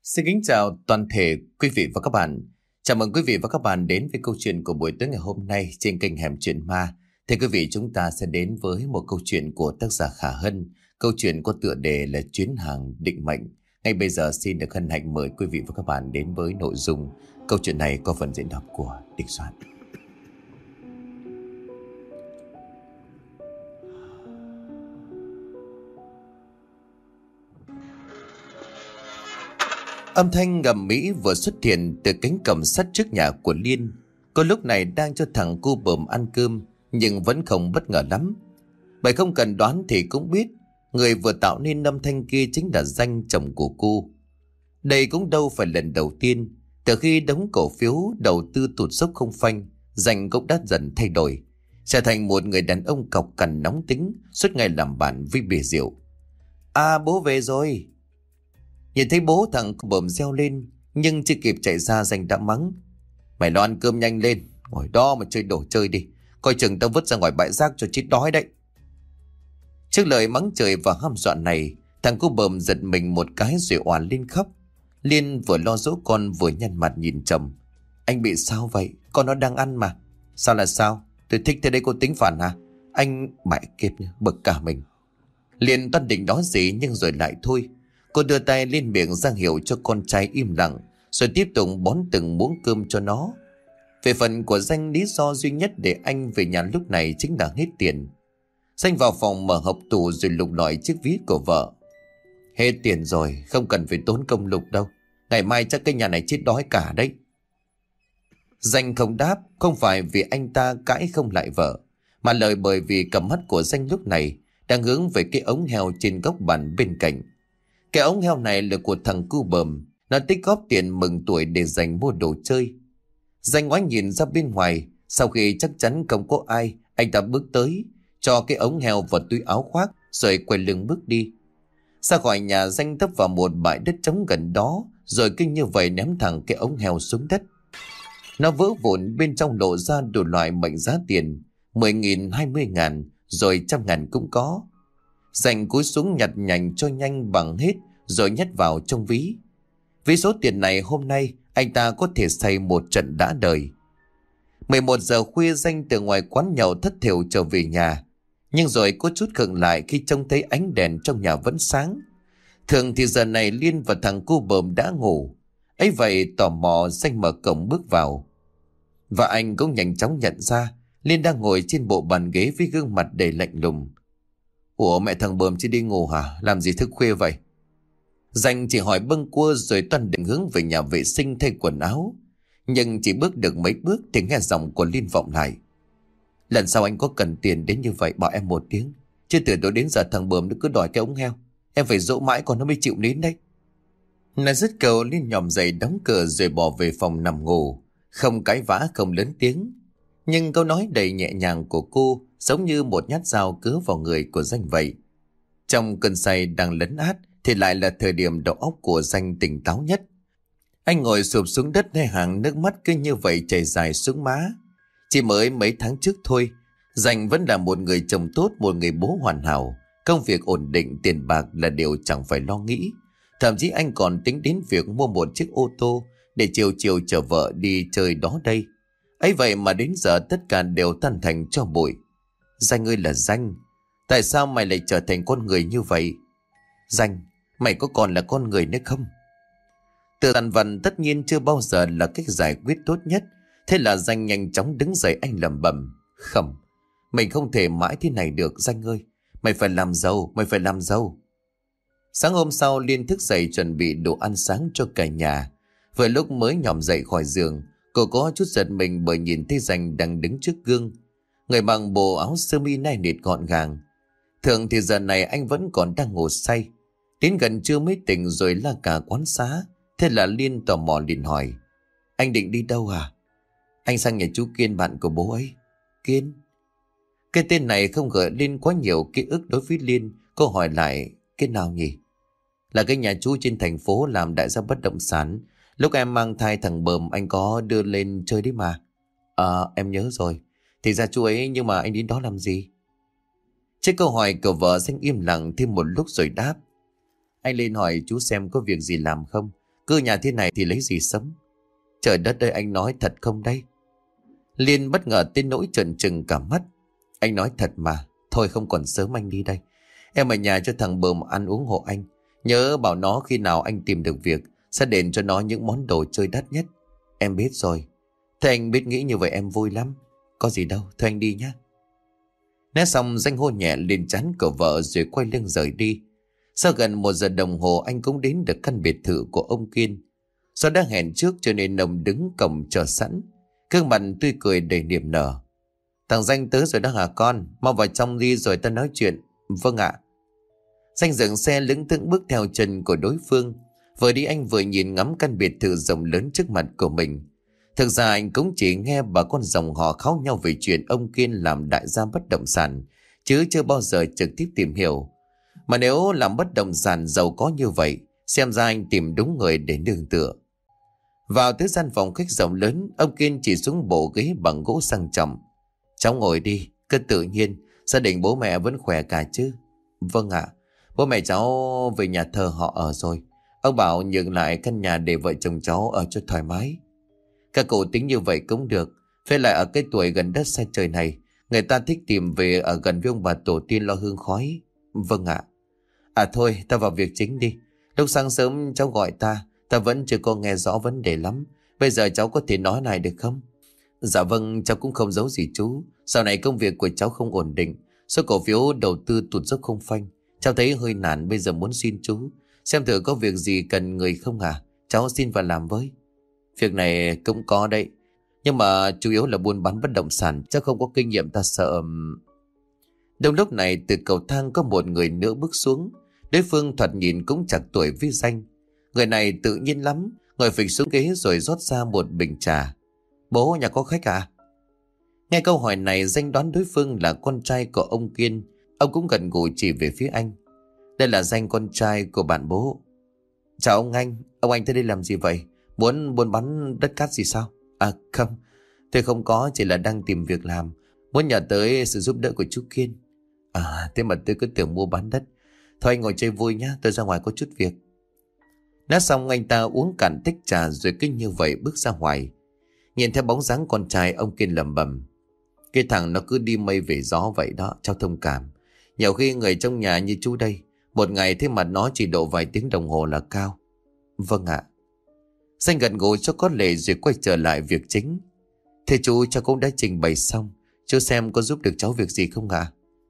Xin kính chào toàn thể quý vị và các bạn. Chào mừng quý vị và các bạn đến với câu chuyện của buổi tối ngày hôm nay trên kênh Hẻm Chuyện Ma. Thưa quý vị, chúng ta sẽ đến với một câu chuyện của tác giả Khả Hân. Câu chuyện có tựa đề là Chuyến hàng định mệnh. Ngay bây giờ xin được hân hạnh mời quý vị và các bạn đến với nội dung câu chuyện này có phần diễn đọc của Đình Soạn. Âm thanh ngầm mỹ vừa xuất hiện từ cánh cổng sắt trước nhà của Liên. Cô lúc này đang cho thằng cu bờm ăn cơm, nhưng vẫn không bất ngờ lắm. Bởi không cần đoán thì cũng biết, người vừa tạo nên âm thanh kia chính là Danh, chồng của cô. Đây cũng đâu phải lần đầu tiên. Từ khi đống cổ phiếu đầu tư tụt dốc không phanh, Danh cũng đã dần thay đổi, trở thành một người đàn ông cọc cằn nóng tính, suốt ngày làm bạn với bia rượu. À, bố về rồi. Nhìn thấy bố, thằng bờm reo lên, nhưng chưa kịp chạy ra Danh đã mắng: Mày lo ăn cơm nhanh lên, ngồi đó mà chơi đồ chơi đi, coi chừng tao vứt ra ngoài bãi rác cho chết đói đấy. Trước lời mắng chửi và hăm dọa này, thằng cu bờm giật mình một cái rồi oàn lên khóc. Liên vừa lo dỗ con vừa nhăn mặt nhìn chồng: Anh bị sao vậy? Con nó đang ăn mà. Sao là sao? Tôi thích thế đây cô tính phản à? Anh mẹ kiếp bực cả mình. Liên toan định nói gì nhưng rồi lại thôi. Cô đưa tay lên miệng ra hiệu cho con trai im lặng, rồi tiếp tục bón từng muỗng cơm cho nó. Về phần của Danh, lý do duy nhất để anh về nhà lúc này chính là hết tiền. Danh vào phòng mở hộc tủ rồi lục lọi chiếc ví của vợ. Hết tiền rồi, không cần phải tốn công lục đâu. Ngày mai chắc cái nhà này chết đói cả đấy. Danh không đáp, không phải vì anh ta cãi không lại vợ, mà lời bởi vì cầm mắt của Danh lúc này đang hướng về cái ống heo trên góc bàn bên cạnh. Cái ống heo này là của thằng cu bờm, nó tích góp tiền mừng tuổi để dành mua đồ chơi. Danh ngoái nhìn ra bên ngoài, sau khi chắc chắn không có ai, anh ta bước tới, cho cái ống heo vào túi áo khoác, rồi quay lưng bước đi. Ra khỏi nhà, Danh tấp vào một bãi đất trống gần đó, rồi kinh như vậy ném thẳng cái ống heo xuống đất. Nó vỡ vụn, bên trong lộ ra đủ loại mệnh giá tiền, 10.000, 20.000, rồi 100.000 cũng có. Danh cúi xuống nhặt nhạnh cho nhanh bằng hết, rồi nhét vào trong ví. Vì số tiền này hôm nay anh ta có thể xây một trận đã đời. 11 giờ khuya, Danh từ ngoài quán nhậu thất thểu trở về nhà, nhưng rồi có chút khựng lại khi trông thấy ánh đèn trong nhà vẫn sáng. Thường thì giờ này Liên và thằng cu bờm đã ngủ. Ấy vậy tò mò, Danh mở cổng bước vào. Và anh cũng nhanh chóng nhận ra Liên đang ngồi trên bộ bàn ghế với gương mặt đầy lạnh lùng. Ủa, mẹ thằng bờm chưa đi ngủ hả? Làm gì thức khuya vậy? Danh chỉ hỏi bâng quơ rồi toan định hướng về nhà vệ sinh thay quần áo. Nhưng chỉ bước được mấy bước thì nghe giọng của Liên vọng lại: Lần sau anh có cần tiền đến như vậy bảo em một tiếng, chứ từ đó đến giờ thằng bờm nó cứ đòi cái ống heo. Em phải dỗ mãi còn nó mới chịu đến đấy. Nói dứt câu, Liên nhòm dậy đóng cửa rồi bỏ về phòng nằm ngủ, không cãi vã, không lớn tiếng. Nhưng câu nói đầy nhẹ nhàng của cô giống như một nhát dao cứa vào người của Danh vậy. Trong cơn say đang lấn át thì lại là thời điểm đầu óc của Danh tỉnh táo nhất. Anh ngồi sụp xuống đất, hai hàng nước mắt cứ như vậy chảy dài xuống má. Chỉ mới mấy tháng trước thôi, Danh vẫn là một người chồng tốt, một người bố hoàn hảo. Công việc ổn định, tiền bạc là điều chẳng phải lo nghĩ. Thậm chí anh còn tính đến việc mua một chiếc ô tô để chiều chiều chở vợ đi chơi đó đây. Ấy vậy mà đến giờ tất cả đều tan thành tro bụi. Danh ơi là Danh, tại sao mày lại trở thành con người như vậy? Danh, mày có còn là con người nữa không? Từ tàn vần tất nhiên chưa bao giờ là cách giải quyết tốt nhất. Thế là Danh nhanh chóng đứng dậy, anh lẩm bẩm: Không, mình không thể mãi thế này được Danh ơi. Mày phải làm giàu, mày phải làm giàu. Sáng hôm sau, Liên thức dậy chuẩn bị đồ ăn sáng cho cả nhà. Vừa lúc mới nhòm dậy khỏi giường, cô có chút giật mình bởi nhìn thấy Danh đang đứng trước gương. Người mặc bộ áo sơ mi nai nịt gọn gàng. Thường thì giờ này anh vẫn còn đang ngủ say. Đến gần trưa mới tỉnh rồi la cả quán xá. Thế là Liên tò mò liền hỏi: Anh định đi đâu à? Anh sang nhà chú Kiên, bạn của bố ấy. Kiên? Cái tên này không gợi lên quá nhiều ký ức đối với Liên. Cô hỏi lại: Cái nào nhỉ? Là cái nhà chú trên thành phố làm đại gia bất động sản. Lúc em mang thai thằng bờm anh có đưa lên chơi đấy mà. Em nhớ rồi. Thì ra chú ấy, nhưng mà anh đến đó làm gì? Trước câu hỏi của vợ, Danh im lặng thêm một lúc rồi đáp: Anh lên hỏi chú xem có việc gì làm không. Cứ nhà thế này thì lấy gì sống? Trời đất ơi, anh nói thật không đây? Liên bất ngờ tới nỗi trợn trừng cả mắt. Anh nói thật mà. Thôi không còn sớm, anh đi đây. Em ở nhà cho thằng Bờm ăn uống hộ anh. Nhớ bảo nó khi nào anh tìm được việc sẽ đền cho nó những món đồ chơi đắt nhất. Em biết rồi. Thế anh biết nghĩ như vậy em vui lắm. Có gì đâu, thôi anh đi nhé. Nói xong Danh hôn nhẹ lên trán của vợ rồi quay lưng rời đi. Sau gần 1 giờ đồng hồ anh cũng đến được căn biệt thự của ông Kiên. Do đã hẹn trước cho nên ông đứng cổng chờ sẵn, gương mặt tươi cười đầy niềm nở. Thằng Danh tới rồi đó hả con? Mau vào trong đi rồi ta nói chuyện. Vâng ạ. Danh dừng xe lững thững bước theo chân của đối phương. Vừa đi anh vừa nhìn ngắm căn biệt thự rộng lớn trước mặt của mình. Thực ra anh cũng chỉ nghe bà con dòng họ kháo nhau về chuyện ông Kiên làm đại gia bất động sản, chứ chưa bao giờ trực tiếp tìm hiểu. Mà nếu làm bất động sản giàu có như vậy, xem ra anh tìm đúng người để nương tựa. Vào tới gian phòng khách rộng lớn, ông Kiên chỉ xuống bộ ghế bằng gỗ sang trọng. Cháu ngồi đi, cứ tự nhiên, gia đình bố mẹ vẫn khỏe cả chứ? Vâng ạ, bố mẹ cháu về nhà thờ họ ở rồi. Ông bảo nhường lại căn nhà để vợ chồng cháu ở cho thoải mái. Các cụ tính như vậy cũng được. Với lại ở cái tuổi gần đất xa trời này, người ta thích tìm về ở gần với ông bà tổ tiên lo hương khói. Vâng ạ. À thôi, ta vào việc chính đi. Lúc sáng sớm cháu gọi ta vẫn chưa có nghe rõ vấn đề lắm. Bây giờ cháu có thể nói này được không? Dạ vâng, cháu cũng không giấu gì chú. Sau này công việc của cháu không ổn định. Số cổ phiếu đầu tư tụt dốc không phanh. Cháu thấy hơi nản, bây giờ muốn xin chú xem thử có việc gì cần người không à? Cháu xin vào làm với. Việc này cũng có đấy, nhưng mà chủ yếu là buôn bán bất động sản, chắc không có kinh nghiệm, ta sợ. Đúng lúc này từ cầu thang có một người nữa bước xuống. Đối phương thoạt nhìn cũng chạc tuổi với Danh. Người này tự nhiên lắm, ngồi phịch xuống ghế rồi rót ra một bình trà. Bố, nhà có khách à? Nghe câu hỏi này Danh đoán đối phương là con trai của ông Kiên. Ông cũng gần gũi chỉ về phía anh. Đây là Danh, con trai của bạn bố. Chào ông anh tới đây làm gì vậy? Muốn buôn bán đất cát gì sao? À không, tôi không có, chỉ là đang tìm việc làm. Muốn nhờ tới sự giúp đỡ của chú Kiên. À, thế mà tôi cứ tưởng mua bán đất. Thôi anh ngồi chơi vui nhá, tôi ra ngoài có chút việc. Nói xong anh ta uống cạn tách trà rồi cứ như vậy bước ra ngoài. Nhìn theo bóng dáng con trai, ông Kiên lẩm bẩm. Cái thằng nó cứ đi mây về gió vậy đó, cháu thông cảm. Nhiều khi người trong nhà như chú đây, một ngày thế mà nó chỉ độ vài tiếng đồng hồ là cao. Vâng ạ. Danh gật gù cho có lệ rồi quay trở lại việc chính. Thế chú, cháu cũng đã trình bày xong. Chú xem có giúp được cháu việc gì không ạ?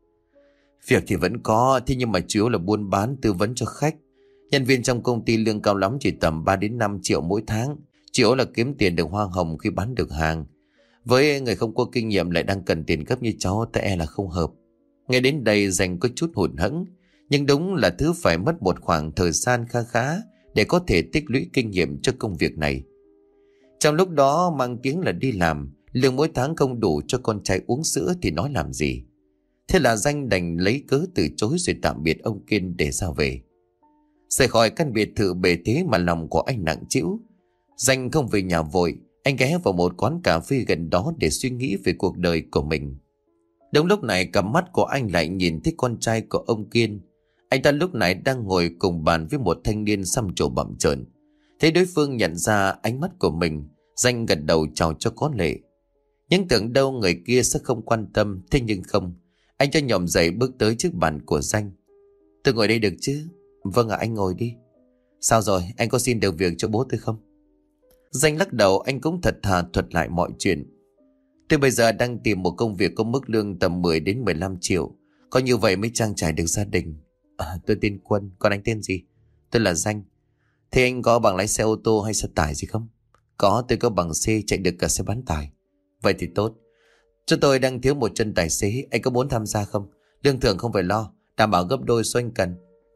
Việc thì vẫn có, thế nhưng mà chủ yếu là buôn bán, tư vấn cho khách. Nhân viên trong công ty lương cao lắm chỉ tầm 3 đến 5 triệu mỗi tháng. Chủ yếu là kiếm tiền được hoa hồng khi bán được hàng. Với người không có kinh nghiệm lại đang cần tiền gấp như cháu, ta e là không hợp. Nghe đến đây Danh có chút hụt hẫng, nhưng đúng là thứ phải mất một khoảng thời gian khá khá để có thể tích lũy kinh nghiệm cho công việc này. Trong lúc đó mang tiếng là đi làm, lương mỗi tháng không đủ cho con trai uống sữa thì nói làm gì. Thế là Danh đành lấy cớ từ chối rồi tạm biệt ông Kiên để ra về. Rời khỏi căn biệt thự bề thế mà lòng của anh nặng trĩu. Danh không về nhà vội, anh ghé vào một quán cà phê gần đó để suy nghĩ về cuộc đời của mình. Đúng lúc này cặp mắt của anh lại nhìn thấy con trai của ông Kiên. Anh ta lúc này đang ngồi cùng bàn với một thanh niên xăm trổ bặm trợn. Thấy đối phương nhận ra ánh mắt của mình, Danh gật đầu chào cho có lệ. Nhưng tưởng đâu người kia sẽ không quan tâm, thế nhưng không. Anh cho nhòm dậy bước tới trước bàn của Danh. Tôi ngồi đây được chứ? Vâng ạ, anh ngồi đi. Sao rồi, anh có xin được việc cho bố tôi không? Danh lắc đầu, anh cũng thật thà thuật lại mọi chuyện. Tôi bây giờ đang tìm một công việc có mức lương tầm 10 đến 15 triệu. Có như vậy mới trang trải được gia đình. Tôi tên Quân, còn anh tên gì? Tôi là Danh. Thế anh có bằng lái xe ô tô hay xe tải gì không? Có, tôi có bằng C, chạy được cả xe bán tải. Vậy thì tốt. Chúng tôi đang thiếu một chân tài xế, anh có muốn tham gia không? Lương thưởng không phải lo, đảm bảo gấp đôi số anh cần.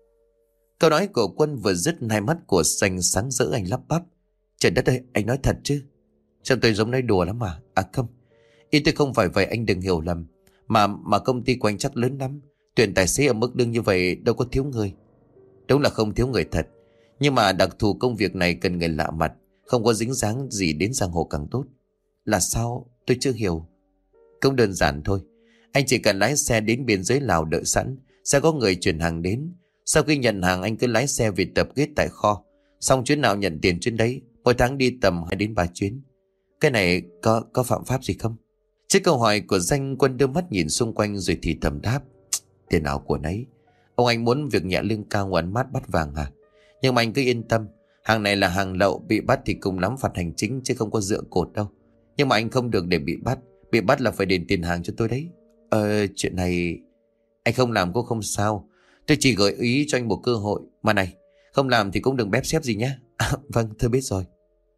Câu nói của Quân vừa dứt, hai mắt của Danh sáng rỡ, anh lắp bắp. Trời đất ơi, anh nói thật chứ? Trong tôi giống nói đùa lắm mà. À không, ý tôi không phải vậy, anh đừng hiểu lầm. Mà công ty của anh chắc lớn lắm. Tuyển tài xế ở mức lương như vậy đâu có thiếu người. Đúng là không thiếu người thật. Nhưng mà đặc thù công việc này cần người lạ mặt, không có dính dáng gì đến giang hồ càng tốt. Là sao? Tôi chưa hiểu. Cũng đơn giản thôi. Anh chỉ cần lái xe đến biên giới Lào đợi sẵn, sẽ có người chuyển hàng đến. Sau khi nhận hàng anh cứ lái xe về tập kết tại kho, Xong chuyến nào nhận tiền chuyến đấy. Mỗi tháng đi tầm 2 đến 3 chuyến. Cái này có phạm pháp gì không? Trước câu hỏi của Danh, Quân đưa mắt nhìn xung quanh rồi thì thầm đáp. Tiền nào của nấy. Ông anh muốn việc nhẹ lương cao ngoan mát bắt vàng à? Nhưng mà anh cứ yên tâm. Hàng này là hàng lậu, bị bắt thì cùng lắm phạt hành chính chứ không có dựa cột đâu. Nhưng mà anh không được để bị bắt. Bị bắt là phải đền tiền hàng cho tôi đấy. Chuyện này anh không làm cũng không sao. Tôi chỉ gợi ý cho anh một cơ hội. Mà này, không làm thì cũng đừng bép xép gì nhé. Vâng, tôi biết rồi.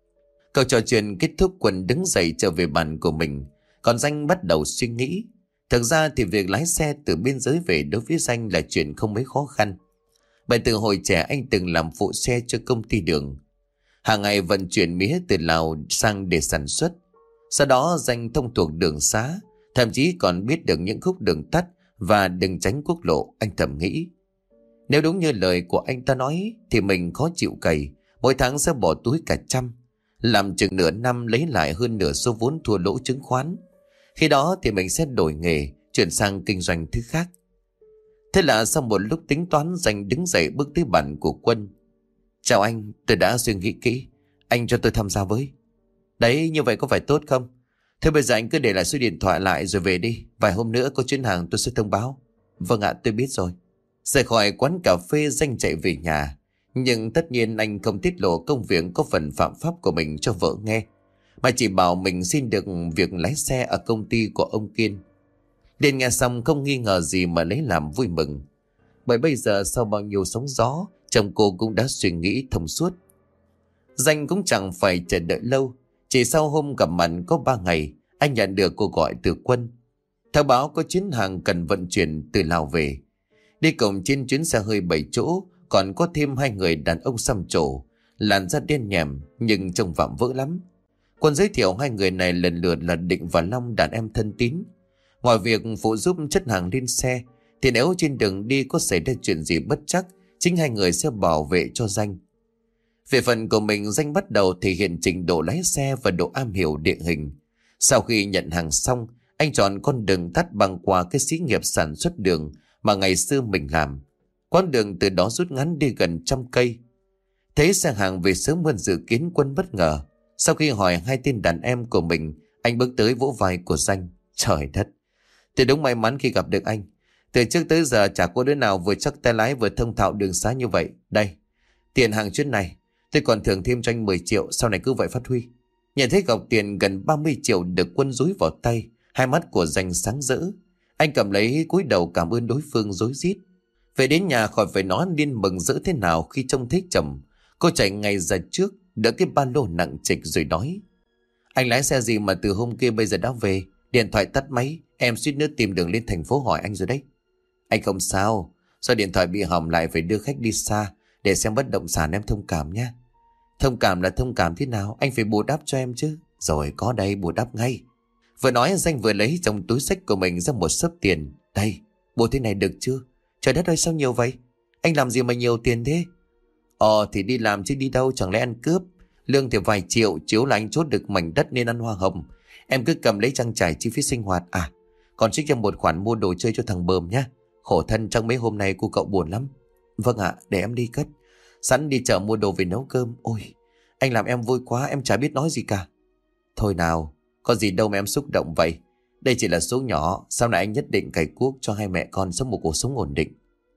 Câu trò chuyện kết thúc, Quân đứng dậy trở về bàn của mình. Còn Danh bắt đầu suy nghĩ. Thực ra thì việc lái xe từ biên giới về đối với Danh là chuyện không mấy khó khăn. Bởi từ hồi trẻ anh từng làm phụ xe cho công ty đường. Hàng ngày vận chuyển mía từ Lào sang để sản xuất. Sau đó Danh thông thuộc đường xá, thậm chí còn biết được những khúc đường tắt và đường tránh quốc lộ. Anh thầm nghĩ, nếu đúng như lời của anh ta nói thì mình khó chịu cày, mỗi tháng sẽ bỏ túi cả trăm. Làm chừng nửa năm lấy lại hơn nửa số vốn thua lỗ chứng khoán. Khi đó thì mình sẽ đổi nghề, chuyển sang kinh doanh thứ khác. Thế là sau một lúc tính toán, Danh đứng dậy bước tới bàn của Quân. Chào anh, tôi đã suy nghĩ kỹ. Anh cho tôi tham gia với. Đấy, như vậy có phải tốt không? Thế bây giờ anh cứ để lại số điện thoại lại rồi về đi. Vài hôm nữa có chuyến hàng tôi sẽ thông báo. Vâng ạ, tôi biết rồi. Rời khỏi quán cà phê, Danh chạy về nhà. Nhưng tất nhiên anh không tiết lộ công việc có phần phạm pháp của mình cho vợ nghe, mà chỉ bảo mình xin được việc lái xe ở công ty của ông Kiên. Đến nghe xong không nghi ngờ gì mà lấy làm vui mừng. Bởi bây giờ sau bao nhiêu sóng gió, chồng cô cũng đã suy nghĩ thông suốt. Danh cũng chẳng phải chờ đợi lâu. Chỉ sau hôm gặp mặt có 3 ngày, anh nhận được cuộc gọi từ Quân. Thông báo có chuyến hàng cần vận chuyển từ Lào về. Đi cùng trên chuyến xe hơi 7 chỗ, còn có thêm 2 người đàn ông xăm trổ, làn da đen nhèm nhưng trông vạm vỡ lắm. Quân giới thiệu 2 người này lần lượt là Định và Long, đàn em thân tín. Ngoài việc phụ giúp chất hàng lên xe, thì nếu trên đường đi có xảy ra chuyện gì bất trắc, chính 2 người sẽ bảo vệ cho Danh. Về phần của mình, Danh bắt đầu thể hiện trình độ lái xe và độ am hiểu địa hình. Sau khi nhận hàng xong, anh chọn con đường tắt băng qua cái xí nghiệp sản xuất đường mà ngày xưa mình làm. Quãng đường từ đó rút ngắn đi gần 100 cây. Thấy xe hàng về sớm hơn dự kiến, Quân bất ngờ. Sau khi hỏi 2 tên đàn em của mình, anh bước tới vỗ vai của Danh. Trời đất, tôi đúng may mắn khi gặp được anh. Từ trước tới giờ chả có đứa nào vừa chắc tay lái vừa thông thạo đường xá như vậy. Đây, tiền hàng chuyến này, tôi còn thưởng thêm cho anh 10 triệu, sau này cứ vậy phát huy. Nhận thấy gọc tiền gần 30 triệu được Quân dúi vào tay, hai mắt của Danh sáng rỡ. Anh cầm lấy cúi đầu cảm ơn đối phương rối rít. Về đến nhà khỏi phải nói Liên mừng rỡ thế nào khi trông thấy chồng. Cô chạy ngay ra trước, đỡ cái ba lô nặng trịch rồi nói. Anh lái xe gì mà từ hôm kia bây giờ đã về? Điện thoại tắt máy, em suýt nữa tìm đường lên thành phố hỏi anh rồi đấy. Anh không sao, do điện thoại bị hỏng lại phải đưa khách đi xa để xem bất động sản, em thông cảm nhé. Thông cảm là thông cảm thế nào? Anh phải bù đắp cho em chứ. Rồi có đây, bù đắp ngay. Vừa nói Danh vừa lấy trong túi xách của mình ra một xấp tiền. Đây, bù thế này được chưa? Trời đất ơi, sao nhiều vậy? Anh làm gì mà nhiều tiền thế? Thì đi làm chứ đi đâu, chẳng lẽ ăn cướp? Lương thì vài triệu, chiếu là anh chốt được mảnh đất nên ăn hoa hồng. Em cứ cầm lấy trang trải chi phí sinh hoạt. À, còn trích cho một khoản mua đồ chơi cho thằng Bờm nhá. Khổ thân trong mấy hôm nay cô cậu buồn lắm. Vâng ạ, để em đi cất. Sẵn đi chợ mua đồ về nấu cơm. Ôi, anh làm em vui quá, em chả biết nói gì cả. Thôi nào, có gì đâu mà em xúc động vậy. Đây chỉ là số nhỏ, sau này anh nhất định cày cuốc cho 2 mẹ con sống một cuộc sống ổn định.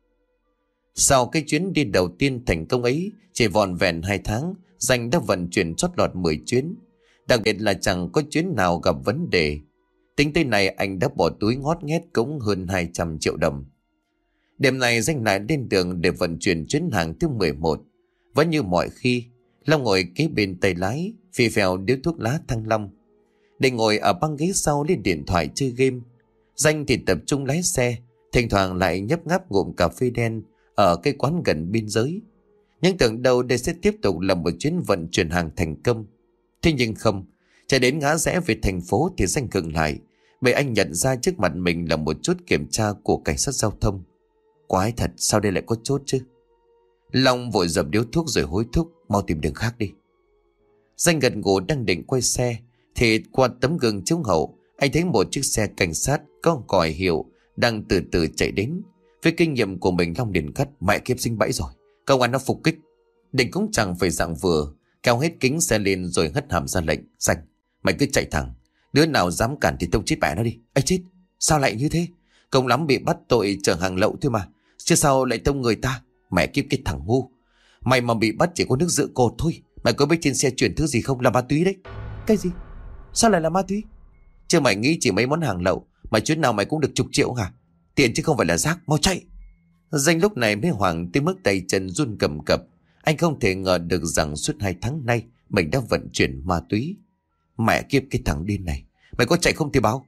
Sau cái chuyến đi đầu tiên thành công ấy, chỉ vòn vẹn 2 tháng, Danh đã vận chuyển chót lọt 10 chuyến. Đặc biệt là chẳng có chuyến nào gặp vấn đề. Tính tới này anh đã bỏ túi ngót nghét cũng hơn 200 triệu đồng. Đêm này Danh lại lên đường để vận chuyển chuyến hàng thứ 11. Vẫn như mọi khi, Long ngồi kế bên tay lái, phì phèo điếu thuốc lá Thăng Long. Định ngồi ở băng ghế sau lên điện thoại chơi game. Danh thì tập trung lái xe, thỉnh thoảng lại nhấp ngáp ngụm cà phê đen ở cái quán gần biên giới. Nhưng tưởng đâu đây sẽ tiếp tục là một chuyến vận chuyển hàng thành công. Thế nhưng không, chạy đến ngã rẽ về thành phố thì Danh khựng lại, bởi anh nhận ra trước mặt mình là một chốt kiểm tra của cảnh sát giao thông. Quái thật, sao đây lại có chốt chứ? Long vội dập điếu thuốc rồi hối thúc, mau tìm đường khác đi. Danh gật gù đang định quay xe thì qua tấm gương chiếu hậu, anh thấy một chiếc xe cảnh sát có còi hiệu đang từ từ chạy đến. Với kinh nghiệm của mình, Long liền cắt, mẹ kiếp sinh bẫy rồi, công an nó phục kích. Định cũng chẳng phải dạng vừa, kéo hết kính xe lên rồi hất hàm ra lệnh. Danh, mày cứ chạy thẳng. Đứa nào dám cản thì tông chết mẹ nó đi. Ây chết, sao lại như thế? Công lắm bị bắt tội chở hàng lậu thôi mà. Chứ sao lại tông người ta? Mẹ kiếp cái thằng ngu. Mày mà bị bắt chỉ có nước dựa cột thôi. Mày có biết trên xe chuyển thứ gì không? Là ma túy đấy. Cái gì? Sao lại là ma túy? Chứ mày nghĩ chỉ mấy món hàng lậu mà chuyến nào mày cũng được chục triệu hả? Tiền chứ không phải là rác, mau chạy. Danh lúc này mới hoảng tới mức tay chân run cầm cập. Anh không thể ngờ được rằng suốt 2 tháng nay mình đã vận chuyển ma túy. Mẹ kiếp cái thằng điên này, mày có chạy không thì báo.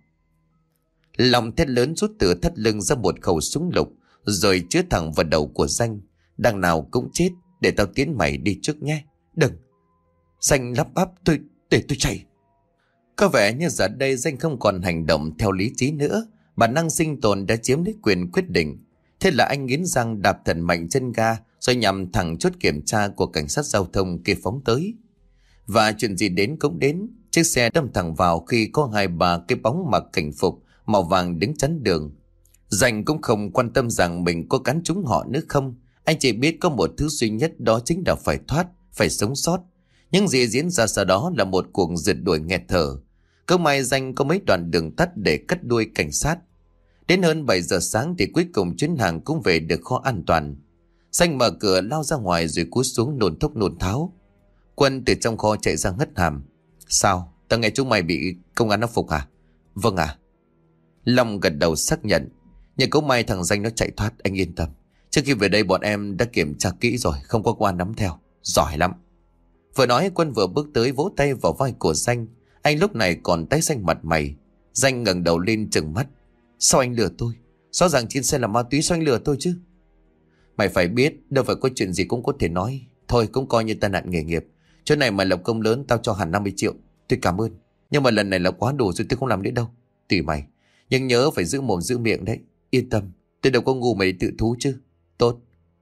Lòng thét lớn rút từ thắt lưng ra một khẩu súng lục, rồi chứa thẳng vào đầu của Danh. Đằng nào cũng chết, để tao tiến mày đi trước nhé. Đừng. Danh lắp bắp, để tôi chạy. Có vẻ như giờ đây Danh không còn hành động theo lý trí nữa. Bản năng sinh tồn đã chiếm lấy quyền quyết định. Thế là anh nghiến răng đạp thật mạnh chân ga, rồi nhằm thẳng chốt kiểm tra của cảnh sát giao thông kia phóng tới. Và chuyện gì đến cũng đến, chiếc xe đâm thẳng vào khi có 2-3 cái bóng mặc cảnh phục màu vàng đứng chắn đường. Danh cũng không quan tâm rằng mình có cắn trúng họ nữa không. Anh chỉ biết có một thứ duy nhất, đó chính là phải thoát, phải sống sót. Những gì diễn ra sau đó là một cuộc rượt đuổi nghẹt thở. Cơ may Danh có mấy đoạn đường tắt để cắt đuôi cảnh sát. Đến hơn 7 giờ sáng thì cuối cùng chuyến hàng cũng về được kho an toàn. Danh mở cửa lao ra ngoài rồi cúi xuống nôn thốc nôn tháo. Quân từ trong kho chạy ra hất hàm. Sao? Tao nghe chúng mày bị công an nó phục hả? Vâng ạ. Long gật đầu xác nhận. Nhưng cũng may thằng Danh nó chạy thoát, anh yên tâm. Trước khi về đây bọn em đã kiểm tra kỹ rồi, không có quan nắm theo. Giỏi lắm. Vừa nói Quân vừa bước tới vỗ tay vào vai của Danh. Anh lúc này còn tái xanh mặt mày. Danh ngẩng đầu lên trừng mắt. Sao anh lừa tôi? Rõ ràng trên xe là ma túy, sao anh lừa tôi chứ? Mày phải biết, đâu phải có chuyện gì cũng có thể nói. Thôi cũng coi như tai nạn nghề nghiệp. Chỗ này mày lập công lớn, tao cho hẳn 50 triệu. Tôi cảm ơn. Nhưng mà lần này là quá đủ rồi, tôi không làm nữa đâu. Tùy mày. Nhưng nhớ phải giữ mồm giữ miệng đấy. Yên tâm, tôi đâu có ngu mày tự thú chứ. Tốt.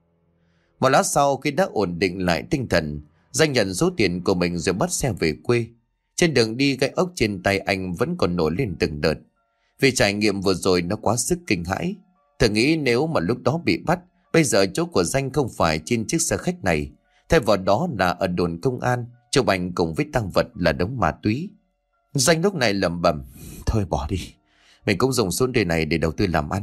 Một lát sau khi đã ổn định lại tinh thần, Danh nhận số tiền của mình rồi bắt xe về quê. Trên đường đi, gai ốc trên tay anh vẫn còn nổi lên từng đợt. Vì trải nghiệm vừa rồi nó quá sức kinh hãi. Thử nghĩ nếu mà lúc đó bị bắt, bây giờ chỗ của Danh không phải trên chiếc xe khách này, thay vào đó là ở đồn công an, chụp ảnh cùng với tang vật là đống ma túy. Danh lúc này lẩm bẩm, thôi bỏ đi, mình cũng dùng số tiền này để đầu tư làm ăn.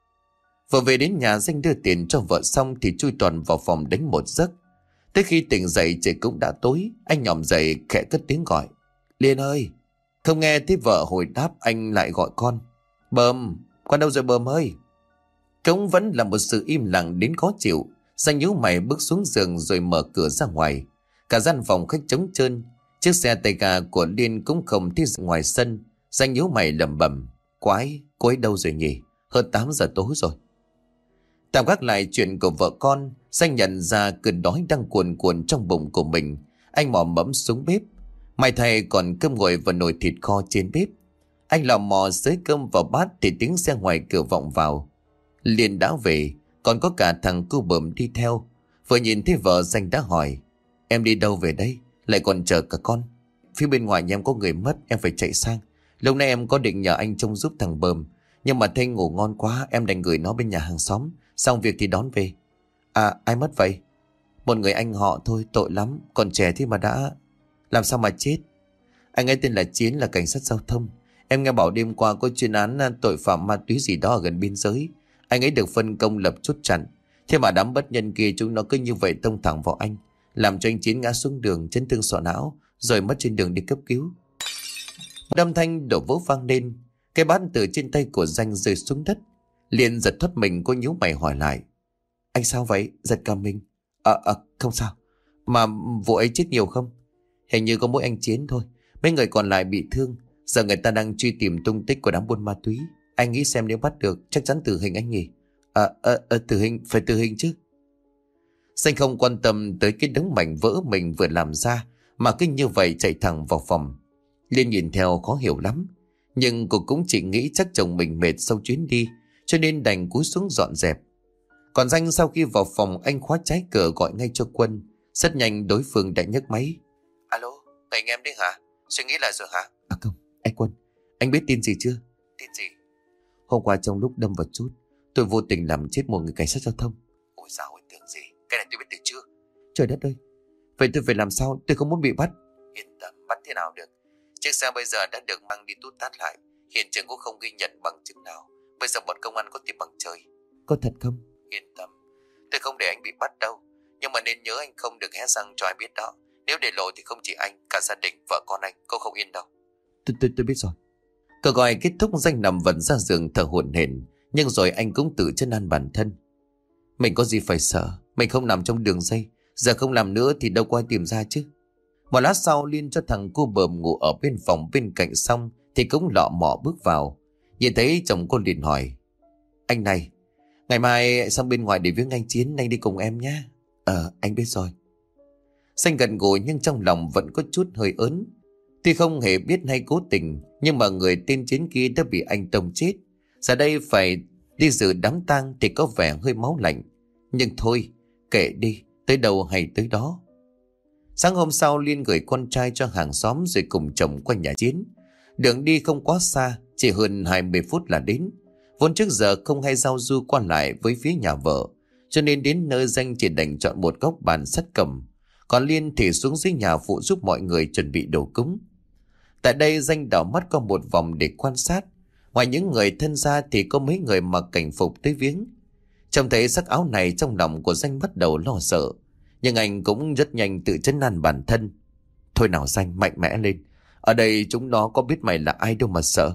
Vừa về đến nhà, Danh đưa tiền cho vợ xong thì chui toàn vào phòng đánh một giấc. Tới khi tỉnh dậy trời cũng đã tối. Anh nhòm dậy khẽ cất tiếng gọi, Liên ơi. Không nghe thấy vợ hồi đáp, anh lại gọi con, Bơm, con đâu rồi Bơm ơi? Cũng vẫn là một sự im lặng đến khó chịu. Danh nhíu mày bước xuống giường rồi mở cửa ra ngoài. Cả gian phòng khách trống trơn. Chiếc xe tay ga của Liên cũng không thấy ngoài sân. Danh nhíu mày lẩm bẩm, quái, cô ấy đâu rồi nhỉ? Hơn 8 giờ tối rồi. Tạm gác lại chuyện của vợ con, Danh nhận ra cơn đói đang cuồn cuộn trong bụng của mình. Anh mò mẫm xuống bếp. May thay còn cơm nguội và nồi thịt kho trên bếp. Anh lò mò xới cơm vào bát thì tiếng xe ngoài cửa vọng vào. Liên đã về, còn có cả thằng cu Bờm đi theo. Vừa nhìn thấy vợ, Danh đã hỏi, em đi đâu về đây, lại còn chờ cả con? Phía bên ngoài nhà em có người mất, em phải chạy sang. Lúc nãy em có định nhờ anh trông giúp thằng Bờm, nhưng mà thấy ngủ ngon quá, em đành gửi nó bên nhà hàng xóm, xong việc thì đón về. À, ai mất vậy? Một người anh họ thôi, tội lắm, còn trẻ thế mà đã... Làm sao mà chết? Anh ấy tên là Chiến, là cảnh sát giao thông. Em nghe bảo đêm qua có chuyên án tội phạm ma túy gì đó ở gần biên giới. Anh ấy được phân công lập chốt chặn. Thế mà đám bất nhân kia chúng nó cứ như vậy tông thẳng vào anh, làm cho anh Chiến ngã xuống đường, chấn thương sọ não, rồi mất trên đường đi cấp cứu. Âm thanh đổ vỡ vang lên. Cái bát từ trên tay của Danh rơi xuống đất. Liền giật thoát mình, cô nhíu mày hỏi lại, anh sao vậy? Giật cả mình. Không sao. Mà vụ ấy chết nhiều không? Hình như có mỗi anh Chiến thôi, mấy người còn lại bị thương. Giờ người ta đang truy tìm tung tích của đám buôn ma túy. Anh nghĩ xem nếu bắt được chắc chắn tử hình anh nhỉ? Tử hình, phải tử hình chứ. Danh không quan tâm tới cái đống mảnh vỡ mình vừa làm ra, mà cứ như vậy chạy thẳng vào phòng. Liên nhìn theo khó hiểu lắm, nhưng cô cũng chỉ nghĩ chắc chồng mình mệt sau chuyến đi, cho nên đành cúi xuống dọn dẹp. Còn Danh sau khi vào phòng, anh khóa trái cửa gọi ngay cho Quân. Rất nhanh đối phương đã nhấc máy. Alo, anh em đấy hả? Suy nghĩ lại rồi hả? Không, anh Quân, anh biết tin gì chưa? Tin gì? Hôm qua trong lúc đâm vào chốt, tôi vô tình làm chết một người cảnh sát giao thông. Ôi dào ôi, tưởng gì? Cái này tôi biết từ chưa? Trời đất ơi, Vậy tôi phải làm sao? Tôi không muốn bị bắt. Yên tâm, bắt thế nào được? Chiếc xe bây giờ đã được mang đi tút tát lại. Hiện trường cũng không ghi nhận bằng chứng nào. Bây giờ bọn công an có tìm bằng trời. Có thật không? Yên tâm, tôi không để anh bị bắt đâu. Nhưng mà nên nhớ anh không được hé răng cho ai biết đó. Nếu để lộ thì không chỉ anh, cả gia đình, vợ con anh cũng không yên đâu. Tôi biết rồi. Cậu gọi kết thúc, Danh nằm vật ra giường thở hổn hển. Nhưng rồi anh cũng tự trấn an bản thân. Mình có gì phải sợ, mình không nằm trong đường dây. Giờ không làm nữa thì đâu có ai tìm ra chứ. Một lát sau, Liên cho thằng cu bờm ngủ ở bên phòng bên cạnh xong thì cũng lọ mọ bước vào. Nhìn thấy chồng cô liền hỏi: Anh này, ngày mai sang bên ngoài để viếng anh Chiến, anh đi cùng em nhé. Anh biết rồi. Xanh gần gũi nhưng trong lòng vẫn có chút hơi ớn. Tuy không hề biết hay cố tình, nhưng mà người tên Chiến kia đã bị anh tông chết. Giờ đây phải đi dự đám tang thì có vẻ hơi máu lạnh. Nhưng thôi, kệ đi, tới đâu hay tới đó. Sáng hôm sau, Liên gửi con trai cho hàng xóm rồi cùng chồng qua nhà Chiến. Đường đi không quá xa, chỉ hơn 20 phút là đến. Vốn trước giờ không hay giao du qua lại với phía nhà vợ, cho nên đến nơi Danh chỉ đành chọn một góc bàn sắt cầm. Còn Liên thì xuống dưới nhà phụ giúp mọi người chuẩn bị đồ cúng. Tại đây Danh đảo mắt qua một vòng để quan sát. Ngoài những người thân gia thì có mấy người mặc cảnh phục tới viếng. Trông thấy sắc áo này, trong lòng của Danh bắt đầu lo sợ. Nhưng anh cũng rất nhanh tự trấn an bản thân. Thôi nào Danh, mạnh mẽ lên. Ở đây chúng nó có biết mày là ai đâu mà sợ.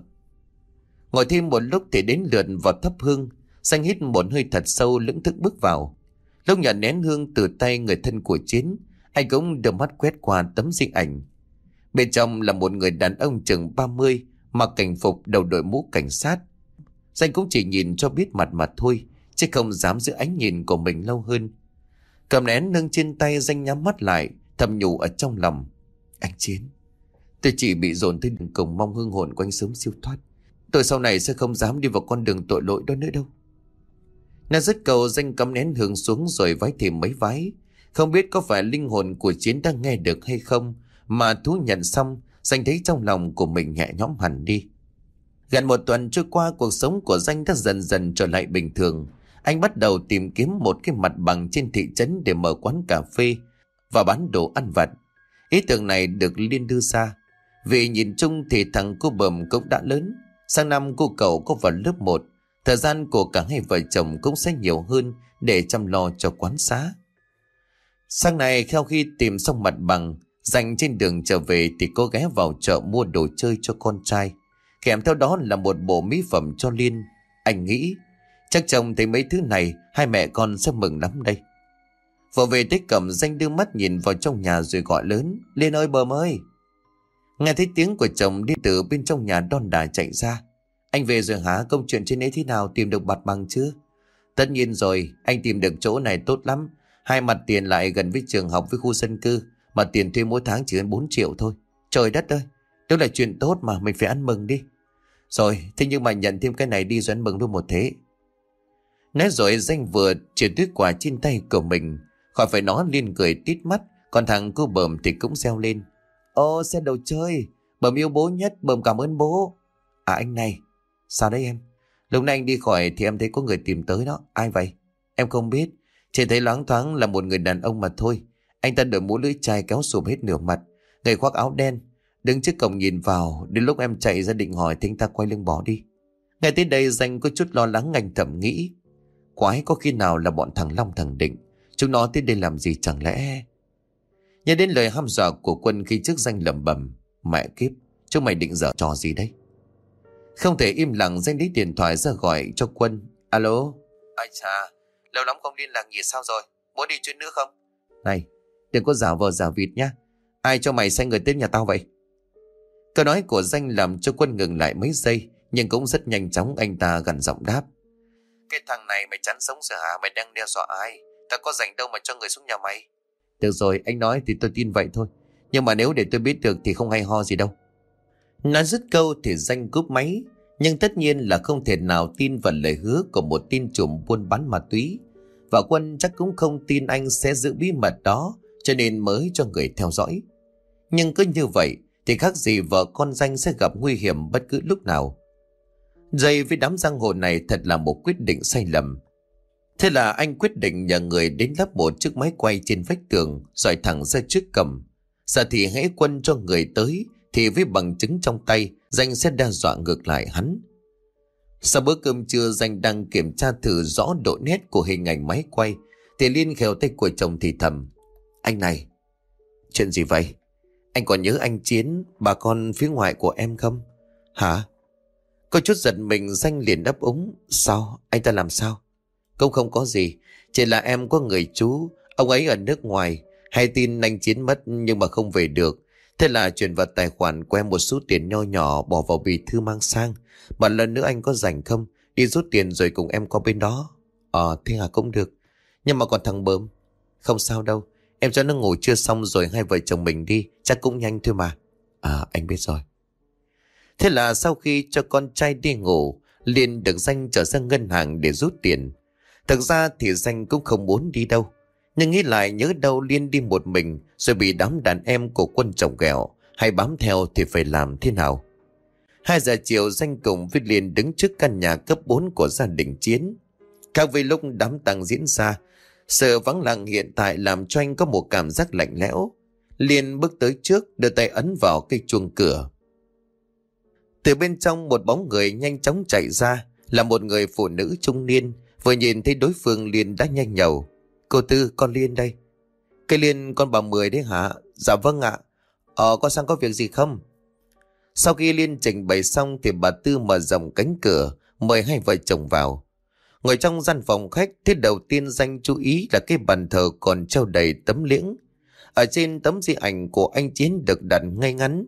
Ngồi thêm một lúc thì đến lượt vào thắp hương. Danh hít một hơi thật sâu, lững thững bước vào. Lúc nhận nén hương từ tay người thân của Chiến, anh cũng đưa mắt quét qua tấm di ảnh. Bên trong là một người đàn ông chừng 30, mặc cảnh phục, đầu đội mũ cảnh sát. Danh cũng chỉ nhìn cho biết mặt mà thôi, chứ không dám giữ ánh nhìn của mình lâu hơn. Cầm nén nâng trên tay, Danh nhắm mắt lại, thầm nhủ ở trong lòng: Anh Chiến, tôi chỉ bị dồn tới đường cùng, mong hương hồn của anh sớm siêu thoát. Tôi sau này sẽ không dám đi vào con đường tội lỗi đó nữa đâu. Nó dứt câu, Danh cắm nén hương xuống rồi vái thêm mấy vái. Không biết có phải linh hồn của Chiến đang nghe được hay không, mà thú nhận xong, Danh thấy trong lòng của mình nhẹ nhõm hẳn đi. Gần một tuần trôi qua, cuộc sống của Danh đã dần dần trở lại bình thường. Anh bắt đầu tìm kiếm một cái mặt bằng trên thị trấn để mở quán cà phê và bán đồ ăn vặt. Ý tưởng này được Liên đưa ra. Vì nhìn chung thì thằng cô bờm cũng đã lớn. Sang năm cô cậu có vào lớp 1, thời gian của cả hai vợ chồng cũng sẽ nhiều hơn để chăm lo cho quán xá. Sáng nay, sau khi tìm xong mặt bằng, Danh trên đường trở về thì cô ghé vào chợ mua đồ chơi cho con trai. Kèm theo đó là một bộ mỹ phẩm cho Liên. Anh nghĩ chắc chồng thấy mấy thứ này, hai mẹ con sẽ mừng lắm đây. Vừa về tới cổng, Danh đưa mắt nhìn vào trong nhà rồi gọi lớn: Liên ơi, bờm ơi. Nghe thấy tiếng của chồng đi từ bên trong nhà đon đả chạy ra: Anh về rồi hả? Công chuyện trên ấy thế nào, tìm được mặt bằng chưa? Tất nhiên rồi, anh tìm được chỗ này tốt lắm. Hai mặt tiền lại gần với trường học với khu dân cư, mà tiền thuê mỗi tháng chỉ hơn 4 triệu thôi. Trời đất ơi, đó là chuyện tốt mà, mình phải ăn mừng đi. Rồi, thế nhưng mà nhận thêm cái này đi rồi ăn mừng luôn một thế. Nói rồi Danh vừa chuyển túi quà trên tay của mình. Khỏi phải nói, Liên cười tít mắt. Còn thằng cô bờm thì cũng reo lên: Ô, xe đồ chơi, bờm yêu bố nhất, bờm cảm ơn bố. À anh này, sao đấy em? Lúc nãy anh đi khỏi thì em thấy có người tìm tới đó. Ai vậy? Em không biết, chỉ thấy loáng thoáng là một người đàn ông mà thôi. Anh ta đội mũ lưỡi chai kéo xùm hết nửa mặt, người khoác áo đen, đứng trước cổng nhìn vào. Đến lúc em chạy ra định hỏi thì anh ta quay lưng bỏ đi. Ngay tới đây Danh có chút lo lắng, anh thầm nghĩ: Quái, có khi nào là bọn thằng Long thằng Định, chúng nó tới đây làm gì chẳng lẽ? Nhớ đến lời hăm dọa của Quân khi trước, Danh lẩm bẩm: Mẹ kiếp, chúng mày định giở trò gì đấy? Không thể im lặng, Danh lấy điện thoại ra gọi cho Quân. Alo. Anh chà, lâu lắm không liên lạc nhỉ, sao rồi? Muốn đi chuyến nữa không? Này, đừng có giả vờ giả vịt nhá. Ai cho mày sai người tới nhà tao vậy? Câu nói của Danh làm cho Quân ngừng lại mấy giây, nhưng cũng rất nhanh chóng anh ta gằn giọng đáp: Cái thằng này mày chán sống rồi hả? Mày đang đe dọa ai? Tao có rảnh đâu mà cho người xuống nhà mày. Được rồi, anh nói thì tôi tin vậy thôi, nhưng mà nếu để tôi biết được thì không hay ho gì đâu. Nói dứt câu thì Danh cúp máy. Nhưng tất nhiên là không thể nào tin vào lời hứa của một tin trùm buôn bán ma túy. Và Quân chắc cũng không tin anh sẽ giữ bí mật đó, cho nên mới cho người theo dõi. Nhưng cứ như vậy thì khác gì vợ con Danh sẽ gặp nguy hiểm bất cứ lúc nào. Dây với đám giang hồ này thật là một quyết định sai lầm. Thế là anh quyết định nhờ người đến lắp một chiếc máy quay trên vách tường rồi thẳng ra trước cầm. Giờ thì hễ Quân cho người tới thì với bằng chứng trong tay, Danh sẽ đe dọa ngược lại hắn. Sau bữa cơm trưa, Danh đang kiểm tra thử rõ độ nét của hình ảnh máy quay thì Liên khều tay của chồng thì thầm: Anh này, chuyện gì vậy? Anh còn nhớ anh Chiến, bà con phía ngoài của em không? Hả? Có chút giật mình, Danh liền đáp úng: Sao? Anh ta làm sao? Cũng không có gì, chỉ là em có người chú, ông ấy ở nước ngoài, hay tin anh Chiến mất nhưng mà không về được. Thế là chuyển vào tài khoản của em một số tiền nho nhỏ bỏ vào bì thư mang sang. Mà lần nữa anh có rảnh không? Đi rút tiền rồi cùng em qua bên đó. Thế à, cũng được. Nhưng mà còn thằng Bơm? Không sao đâu, em cho nó ngủ trưa xong rồi hai vợ chồng mình đi, chắc cũng nhanh thôi mà. Anh biết rồi. Thế là sau khi cho con trai đi ngủ, Liên được Danh trở sang ngân hàng để rút tiền. Thực ra thì Danh cũng không muốn đi đâu, nhưng nghĩ lại nhớ đâu Liên đi một mình rồi bị đám đàn em của Quân chồng ghẹo hay bám theo thì phải làm thế nào. 2 giờ chiều, Danh cùng với Liên đứng trước căn nhà cấp 4 của gia đình Chiến. Khác với lúc đám tang diễn ra, sự vắng lặng hiện tại làm cho anh có một cảm giác lạnh lẽo. Liên bước tới trước, đưa tay ấn vào cây chuông cửa. Từ bên trong một bóng người nhanh chóng chạy ra, là một người phụ nữ trung niên. Vừa nhìn thấy đối phương, Liên đã nhanh nhẩu: Cô Tư, con Liên đây. Cái Liên con bà Mười đấy hả? Dạ vâng ạ. Con sang có việc gì không? Sau khi Liên trình bày xong thì bà Tư mở rộng cánh cửa, mời hai vợ chồng vào. Ngồi trong gian phòng khách, thứ đầu tiên Danh chú ý là cái bàn thờ còn treo đầy tấm liễn. Ở trên tấm di ảnh của anh Chiến được đặt ngay ngắn.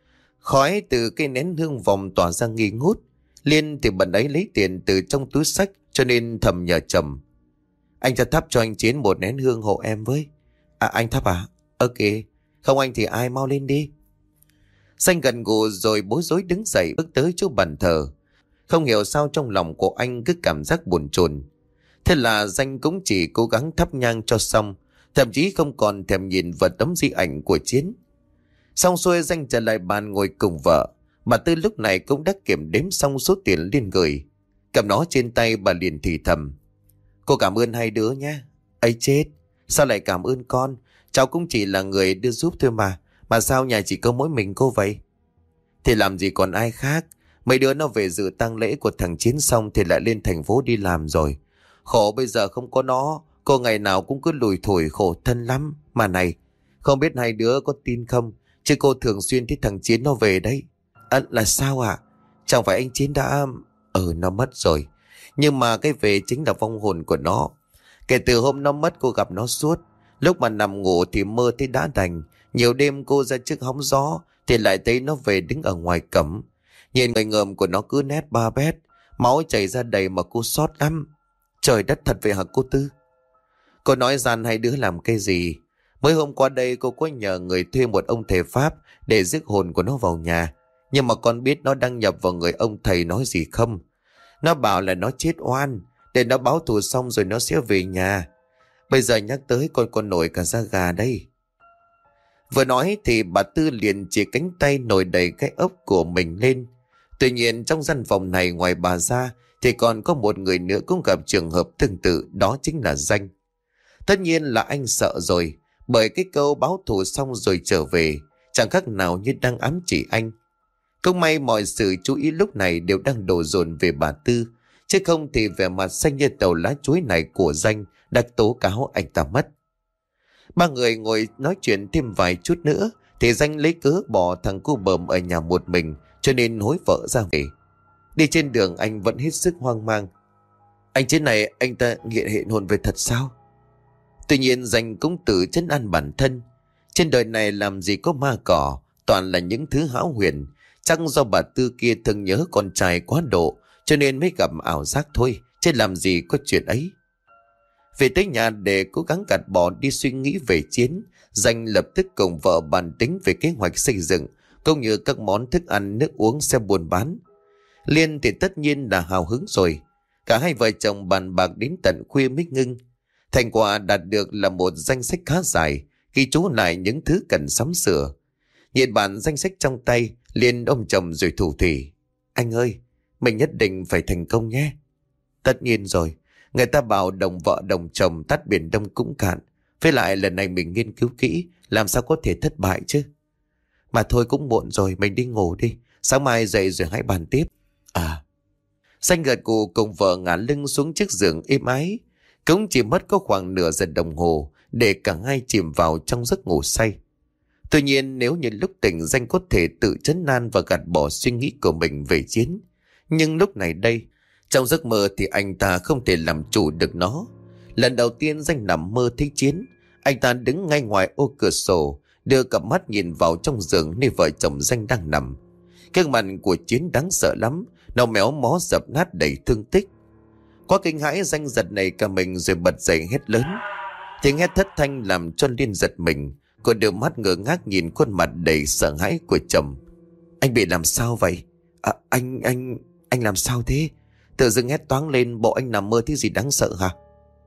Khói từ cây nén hương vòng tỏa ra nghi ngút. Liên thì bận ấy lấy tiền từ trong túi xách, cho nên thầm nhờ chồng: Anh cho thắp cho anh Chiến một nén hương hộ em với. Anh thắp à? Ok. Không anh thì ai, mau lên đi. Danh gần gù rồi bối rối đứng dậy bước tới chỗ bàn thờ. Không hiểu sao trong lòng của anh cứ cảm giác buồn chồn. Thế là Danh cũng chỉ cố gắng thắp nhang cho xong, thậm chí không còn thèm nhìn vào tấm di ảnh của Chiến. Xong xuôi, Danh trở lại bàn ngồi cùng vợ. Bà Tư lúc này cũng đã kiểm đếm xong số tiền Liên gửi. Cầm nó trên tay, bà liền thì thầm: Cô cảm ơn hai đứa nhé. Ấy chết, sao lại cảm ơn con? Cháu cũng chỉ là người đưa giúp thôi mà. Mà sao nhà chỉ có mỗi mình cô vậy? Thì làm gì còn ai khác. Mấy đứa nó về dự tang lễ của thằng Chiến xong thì lại lên thành phố đi làm rồi. Khổ bây giờ không có nó, cô ngày nào cũng cứ lủi thủi khổ thân lắm. Mà này, không biết hai đứa có tin không, chứ cô thường xuyên thấy thằng Chiến nó về đấy. Là sao ạ? Chẳng phải anh Chiến đã... nó mất rồi. Nhưng mà cái về chính là vong hồn của nó. Kể từ hôm nó mất, cô gặp nó suốt. Lúc mà nằm ngủ thì mơ thấy đã đành. Nhiều đêm cô ra trước hóng gió thì lại thấy nó về đứng ở ngoài cổng. Nhìn người ngợm của nó cứ nét ba bét, máu chảy ra đầy mà cô xót lắm. Trời đất, thật vậy hả cô Tư? Cô nói gian hai đứa làm cái gì? Mới hôm qua đây cô có nhờ người thuê một ông thầy Pháp để rước hồn của nó vào nhà. Nhưng mà con biết nó đăng nhập vào người ông thầy nói gì không? Nó bảo là nó chết oan, để nó báo thù xong rồi nó sẽ về nhà. Bây giờ nhắc tới con nổi cả da gà đây. Vừa nói thì bà Tư liền chỉ cánh tay nổi đầy cái ốc của mình lên. Tuy nhiên trong gian phòng này ngoài bà ra thì còn có một người nữa cũng gặp trường hợp tương tự, đó chính là Danh. Tất nhiên là anh sợ rồi, bởi cái câu báo thù xong rồi trở về chẳng khác nào như đang ám chỉ anh. Không may mọi sự chú ý lúc này đều đang đổ dồn về bà Tư, chứ không thì vẻ mặt xanh như tàu lá chuối này của Danh đã tố cáo anh ta mất. Ba người ngồi nói chuyện thêm vài chút nữa thì Danh lấy cớ bỏ thằng cu Bờm ở nhà một mình, cho nên hối vợ ra về. Đi trên đường anh vẫn hết sức hoang mang. Anh Chiến này, anh ta nghiện hiện hồn về thật sao? Tuy nhiên Danh cũng tự trấn an bản thân. Trên đời này làm gì có ma cỏ, toàn là những thứ hão huyền. Chắc do bà Tư kia thường nhớ con trai quá độ, cho nên mới gặp ảo giác thôi, chứ làm gì có chuyện ấy. Về tới nhà để cố gắng gạt bỏ đi suy nghĩ về Chiến, Danh lập tức cùng vợ bàn tính về kế hoạch xây dựng, cũng như các món thức ăn nước uống sẽ buôn bán. Liên thì tất nhiên là hào hứng rồi. Cả hai vợ chồng bàn bạc đến tận khuya mới ngưng. Thành quả đạt được là một danh sách khá dài, ghi chú lại những thứ cần sắm sửa. Nhìn bản danh sách trong tay, Liên ôm chồng rồi thủ thỉ: Anh ơi, mình nhất định phải thành công nhé. Tất nhiên rồi, Người ta bảo đồng vợ đồng chồng tắt biển Đông cũng cạn. Với lại lần này mình nghiên cứu kỹ, làm sao có thể thất bại chứ. Mà thôi cũng muộn rồi, mình đi ngủ đi. Sáng mai dậy rồi hãy bàn tiếp. À. Danh gật gù cùng vợ ngả lưng xuống chiếc giường êm ái. Cũng chỉ mất có khoảng nửa giờ đồng hồ để cả hai chìm vào trong giấc ngủ say. Tuy nhiên nếu như lúc tỉnh Danh có thể tự trấn an và gạt bỏ suy nghĩ của mình về Chiến. Nhưng lúc này đây, trong giấc mơ thì anh ta không thể làm chủ được nó. Lần đầu tiên Danh nằm mơ thấy Chiến. Anh ta đứng ngay ngoài ô cửa sổ, đưa cặp mắt nhìn vào trong giường nơi vợ chồng Danh đang nằm. Cái mặt của Chiến đáng sợ lắm, nó méo mó dập nát đầy thương tích. Quá kinh hãi, Danh giật nảy cả mình rồi bật dậy hét lớn. Tiếng hét thất thanh làm cho Liên giật mình. Cô đưa mắt ngơ ngác nhìn khuôn mặt đầy sợ hãi của chồng. Anh bị làm sao vậy? À, anh làm sao thế? Tự dưng hét toáng lên, bộ anh nằm mơ thứ gì đáng sợ hả?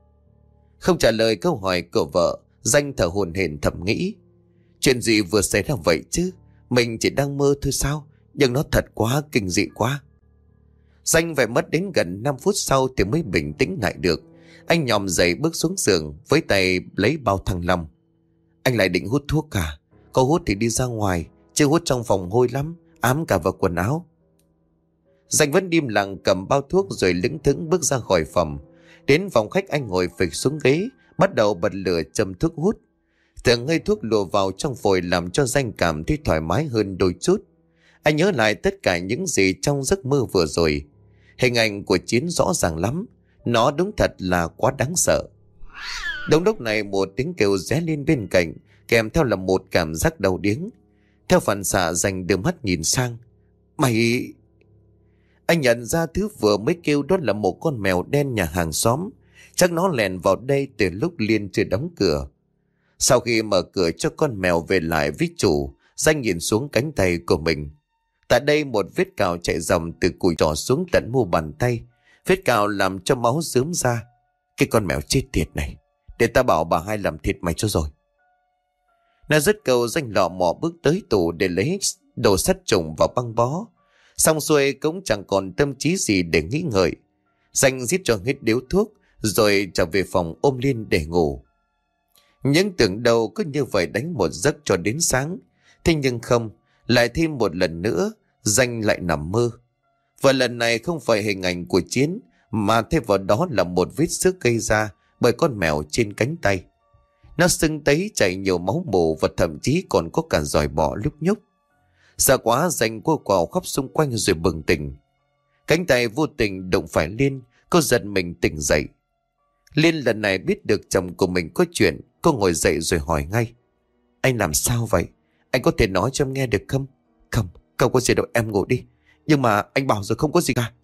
Không trả lời câu hỏi của vợ, Danh thở hổn hển thầm nghĩ. Chuyện gì vừa xảy ra vậy chứ? Mình chỉ đang mơ thôi sao? Nhưng nó thật quá, kinh dị quá. Danh phải mất đến gần 5 phút sau thì mới bình tĩnh lại được. Anh nhòm dậy bước xuống giường, với tay lấy bao thăng long. Anh lại định hút thuốc cả. Có hút thì đi ra ngoài, chứ hút trong phòng hôi lắm, ám cả vào quần áo. Danh vẫn im lặng cầm bao thuốc rồi lững thững bước ra khỏi phòng. Đến phòng khách anh ngồi phịch xuống ghế, bắt đầu bật lửa châm thuốc hút. Tưởng hơi thuốc lùa vào trong phổi làm cho Danh cảm thấy thoải mái hơn đôi chút. Anh nhớ lại tất cả những gì trong giấc mơ vừa rồi. Hình ảnh của Chiến rõ ràng lắm. Nó đúng thật là quá đáng sợ. Đúng lúc này một tiếng kêu ré lên bên cạnh, kèm theo là một cảm giác đau điếng. Theo phản xạ Danh đưa mắt nhìn sang. Mày... Anh nhận ra thứ vừa mới kêu đó là một con mèo đen nhà hàng xóm. Chắc nó lèn vào đây từ lúc Liên chưa đóng cửa. Sau khi mở cửa cho con mèo về lại với chủ, Danh nhìn xuống cánh tay của mình. Tại đây một vết cào chạy dòng từ cùi trỏ xuống tận mu bàn tay. Vết cào làm cho máu rớm ra. Cái con mèo chết tiệt này, để ta bảo bà hai làm thịt mày cho rồi. Nó dứt câu Danh lọ mọ bước tới tủ để lấy đồ sát trùng vào băng bó. Xong xuôi cũng chẳng còn tâm trí gì để nghĩ ngợi. Danh giết cho hết điếu thuốc rồi trở về phòng ôm Liên để ngủ. Những tưởng đầu cứ như vậy đánh một giấc cho đến sáng. Thế nhưng không, lại thêm một lần nữa Danh lại nằm mơ. Và lần này không phải hình ảnh của Chiến, mà thay vào đó là một vết xước gây ra bởi con mèo trên cánh tay. Nó sưng tấy chảy nhiều máu mù và thậm chí còn có cả giòi bọ lúc nhúc. Sợ quá Danh cô quào khóc xung quanh rồi bừng tỉnh. Cánh tay vô tình đụng phải Liên, cô giật mình tỉnh dậy. Liên lần này biết được chồng của mình có chuyện, cô ngồi dậy rồi hỏi ngay. Anh làm sao vậy? Anh có thể nói cho em nghe được không? Không có gì đâu, em ngủ đi. Nhưng mà anh bảo rồi không có gì cả.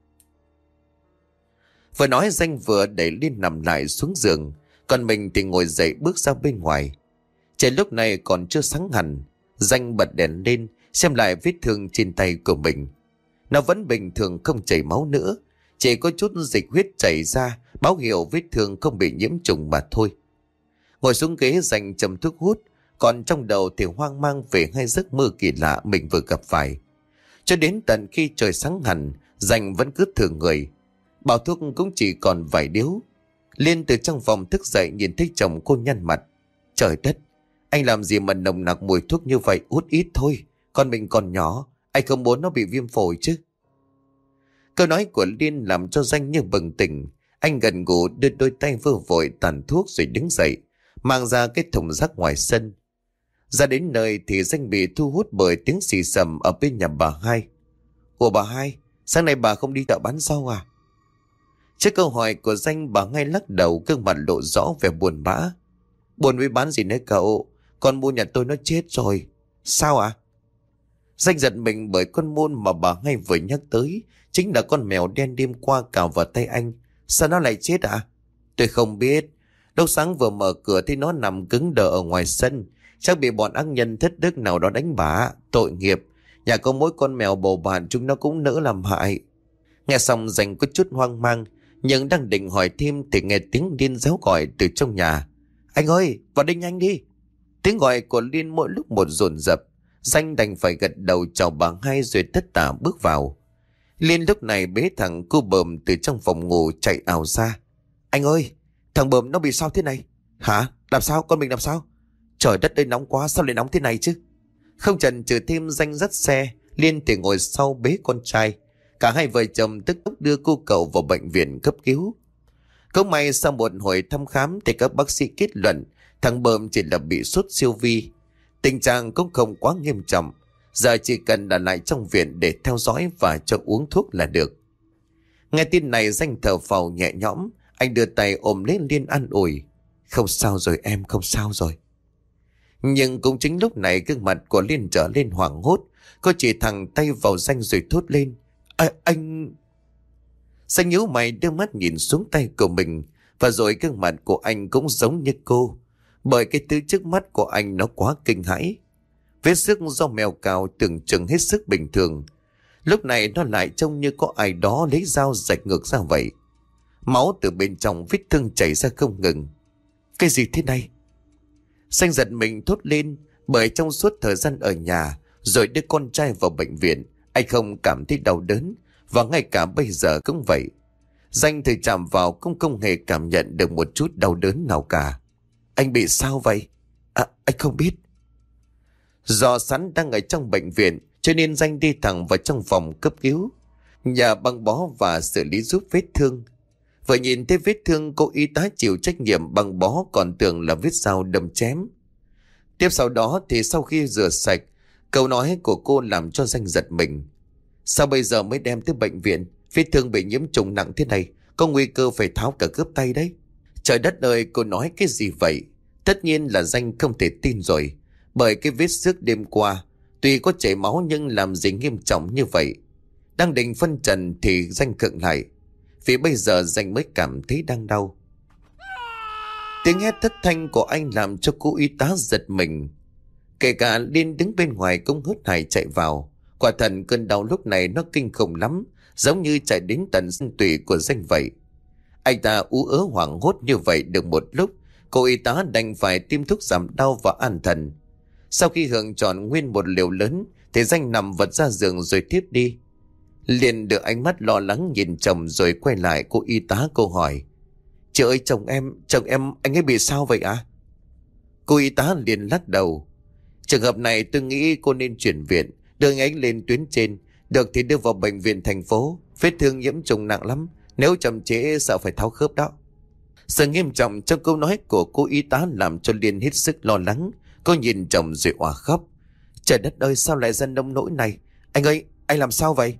Vừa nói Danh vừa đẩy Liên nằm lại xuống giường, còn mình thì ngồi dậy bước ra bên ngoài. Trời lúc này còn chưa sáng hẳn. Danh bật đèn lên xem lại vết thương trên tay của mình. Nó vẫn bình thường, không chảy máu nữa, chỉ có chút dịch huyết chảy ra, báo hiệu vết thương không bị nhiễm trùng mà thôi. Ngồi xuống ghế Danh châm thuốc hút, còn trong đầu thì hoang mang về hai giấc mơ kỳ lạ mình vừa gặp phải. Cho đến tận khi trời sáng hẳn, Danh vẫn cứ thường người. Bao thuốc cũng chỉ còn vài điếu. Liên từ trong phòng thức dậy nhìn thấy chồng cô nhăn mặt. Trời đất, anh làm gì mà nồng nặc mùi thuốc như vậy, hút ít thôi. Con mình còn nhỏ, anh không muốn nó bị viêm phổi chứ. Câu nói của Liên làm cho Danh như bừng tỉnh. Anh gần gù đưa đôi tay vơ vội tàn thuốc rồi đứng dậy, mang ra cái thùng rác ngoài sân. Ra đến nơi thì Danh bị thu hút bởi tiếng xì xầm ở bên nhà bà hai. Ủa bà hai, sáng nay bà không đi chợ bán rau à? Trước câu hỏi của Danh, bà ngay lắc đầu, gương mặt lộ rõ vẻ buồn bã. Buồn với bán gì nữa cậu? Con mua nhà tôi nó chết rồi. Sao ạ? Danh giật mình bởi con môn mà bà ngay vừa nhắc tới chính là con mèo đen đêm qua cào vào tay anh. Sao nó lại chết ạ? Tôi không biết. Lúc sáng vừa mở cửa thì nó nằm cứng đờ ở ngoài sân. Chắc bị bọn ác nhân thất đức nào đó đánh bả. Tội nghiệp. Nhà có mỗi con mèo bầu bạn chúng nó cũng nỡ làm hại. Nghe xong Danh có chút hoang mang, nhưng đang định hỏi thêm thì nghe tiếng Liên réo gọi từ trong nhà. Anh ơi, vào đây nhanh đi. Tiếng gọi của Liên mỗi lúc một dồn dập. Danh đành phải gật đầu chào bà hai rồi tất tả bước vào. Liên lúc này bế thẳng cô bờm từ trong phòng ngủ chạy ảo ra. Anh ơi, thằng Bờm nó bị sao thế này? Hả? Làm sao? Con mình làm sao? Trời đất ơi, nóng quá, sao lại nóng thế này chứ? Không chần chừ thêm, Danh dắt xe, Liên thì ngồi sau bế con trai. Cả hai vợ chồng tức tốc đưa cô cậu vào bệnh viện cấp cứu. Không may sau một hồi thăm khám thì các bác sĩ kết luận thằng Bờm chỉ là bị sốt siêu vi. Tình trạng cũng không quá nghiêm trọng. Giờ chỉ cần ở lại trong viện để theo dõi và cho uống thuốc là được. Nghe tin này, Danh thở phào nhẹ nhõm. Anh đưa tay ôm lấy Liên an ủi. Không sao rồi em, không sao rồi. Nhưng cũng chính lúc này gương mặt của Liên trở lên hoảng hốt. Cô chỉ thẳng tay vào Danh rồi thốt lên. Anh... Danh nhíu mày đưa mắt nhìn xuống tay của mình. Và rồi gương mặt của anh cũng giống như cô. Bởi cái thứ trước mắt của anh nó quá kinh hãi. Vết xước do mèo cào tưởng chừng hết sức bình thường. Lúc này nó lại trông như có ai đó lấy dao rạch ngược ra vậy. Máu từ bên trong vết thương chảy ra không ngừng. Cái gì thế này? Danh giật mình thốt lên. Bởi trong suốt thời gian ở nhà rồi đưa con trai vào bệnh viện, anh không cảm thấy đau đớn. Và ngay cả bây giờ cũng vậy. Danh thì chạm vào cũng không hề cảm nhận được một chút đau đớn nào cả. Anh bị sao vậy? Anh không biết. Do sẵn đang ở trong bệnh viện cho nên Danh đi thẳng vào trong phòng cấp cứu, nhà băng bó và xử lý giúp vết thương. Vừa nhìn thấy vết thương, cô y tá chịu trách nhiệm băng bó còn tưởng là vết dao đâm chém. Tiếp sau đó thì sau khi rửa sạch, câu nói của cô làm cho Danh giật mình. Sao bây giờ mới đem tới bệnh viện? Vết thương bị nhiễm trùng nặng thế này, có nguy cơ phải tháo cả khớp tay đấy. Trời đất ơi, cô nói cái gì vậy? Tất nhiên là Danh không thể tin rồi. Bởi cái vết xước đêm qua tuy có chảy máu nhưng làm gì nghiêm trọng như vậy. Đang định phân trần thì Danh khựng lại. Vì bây giờ Danh mới cảm thấy đang đau. Tiếng hét thất thanh của anh làm cho cô y tá giật mình. Kể cả Liên đứng bên ngoài cũng hớt hải chạy vào. Quả thật cơn đau lúc này nó kinh khủng lắm, giống như chạy đến tận xương tủy của Danh vậy. Anh ta ú ớ hoảng hốt như vậy được một lúc, cô y tá đành phải tiêm thuốc giảm đau và an thần. Sau khi Hưởng chọn nguyên một liều lớn thì Danh nằm vật ra giường rồi tiếp đi. Liền đưa ánh mắt lo lắng nhìn chồng rồi quay lại cô y tá, cô hỏi. Chị ơi, chồng em anh ấy bị sao vậy ạ? Cô y tá liền lắc đầu. Trường hợp này tôi nghĩ cô nên chuyển viện, đưa anh ấy lên tuyến trên, được thì đưa vào bệnh viện thành phố. Vết thương nhiễm trùng nặng lắm, nếu chậm trễ sợ phải tháo khớp đó. Sự nghiêm trọng trong câu nói của cô y tá làm cho Liên hết sức lo lắng. Cô nhìn chồng rồi òa khóc. Trời đất ơi, sao lại ra nông nỗi này? Anh ơi, anh làm sao vậy?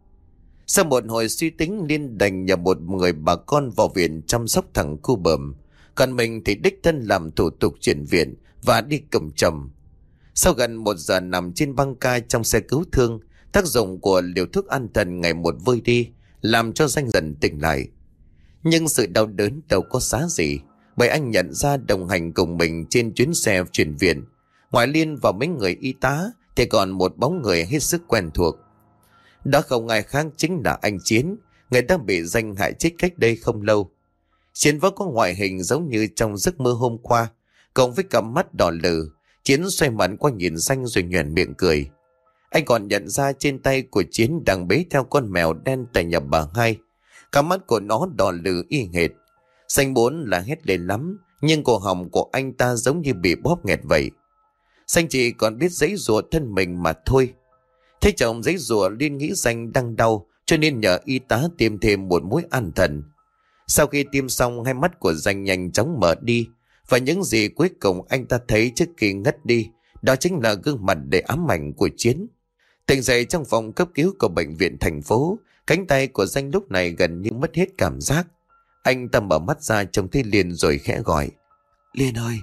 Sau một hồi suy tính, Liên đành nhờ một người bà con vào viện chăm sóc thằng cu Bờm. Còn mình thì đích thân làm thủ tục chuyển viện và đi cầm chồng. Sau gần 1 giờ nằm trên băng ca trong xe cứu thương, tác dụng của liều thuốc an thần ngày một vơi đi, làm cho Danh dần tỉnh lại. Nhưng sự đau đớn đâu có giá gì, bởi anh nhận ra đồng hành cùng mình trên chuyến xe chuyển viện, ngoài Liên và mấy người y tá thì còn một bóng người hết sức quen thuộc. Đó không ai khác chính là anh Chiến, người ta bị Danh hại chết cách đây không lâu. Chiến vẫn có ngoại hình giống như trong giấc mơ hôm qua, cộng với cặp mắt đỏ lừ. Chiến xoay mặt qua nhìn Danh rồi nhoẻn miệng cười. Anh còn nhận ra trên tay của Chiến đang bế theo con mèo đen tại nhà bà Hai. Cả mắt của nó đỏ lừ y hệt. Danh muốn là hét lên lắm, nhưng cổ họng của anh ta giống như bị bóp nghẹt vậy. Danh chỉ còn biết giãy giụa thân mình mà thôi. Thấy chồng giãy giụa, Liên nghĩ Danh đang đau, cho nên nhờ y tá tiêm thêm một mũi an thần. Sau khi tiêm xong, hai mắt của Danh nhanh chóng mở đi, và những gì cuối cùng anh ta thấy trước khi ngất đi, đó chính là gương mặt đầy ám ảnh của Chiến. Tỉnh dậy trong phòng cấp cứu của bệnh viện thành phố, cánh tay của Danh lúc này gần như mất hết cảm giác. Anh ta mở mắt ra trông thấy Liên rồi khẽ gọi. Liên ơi!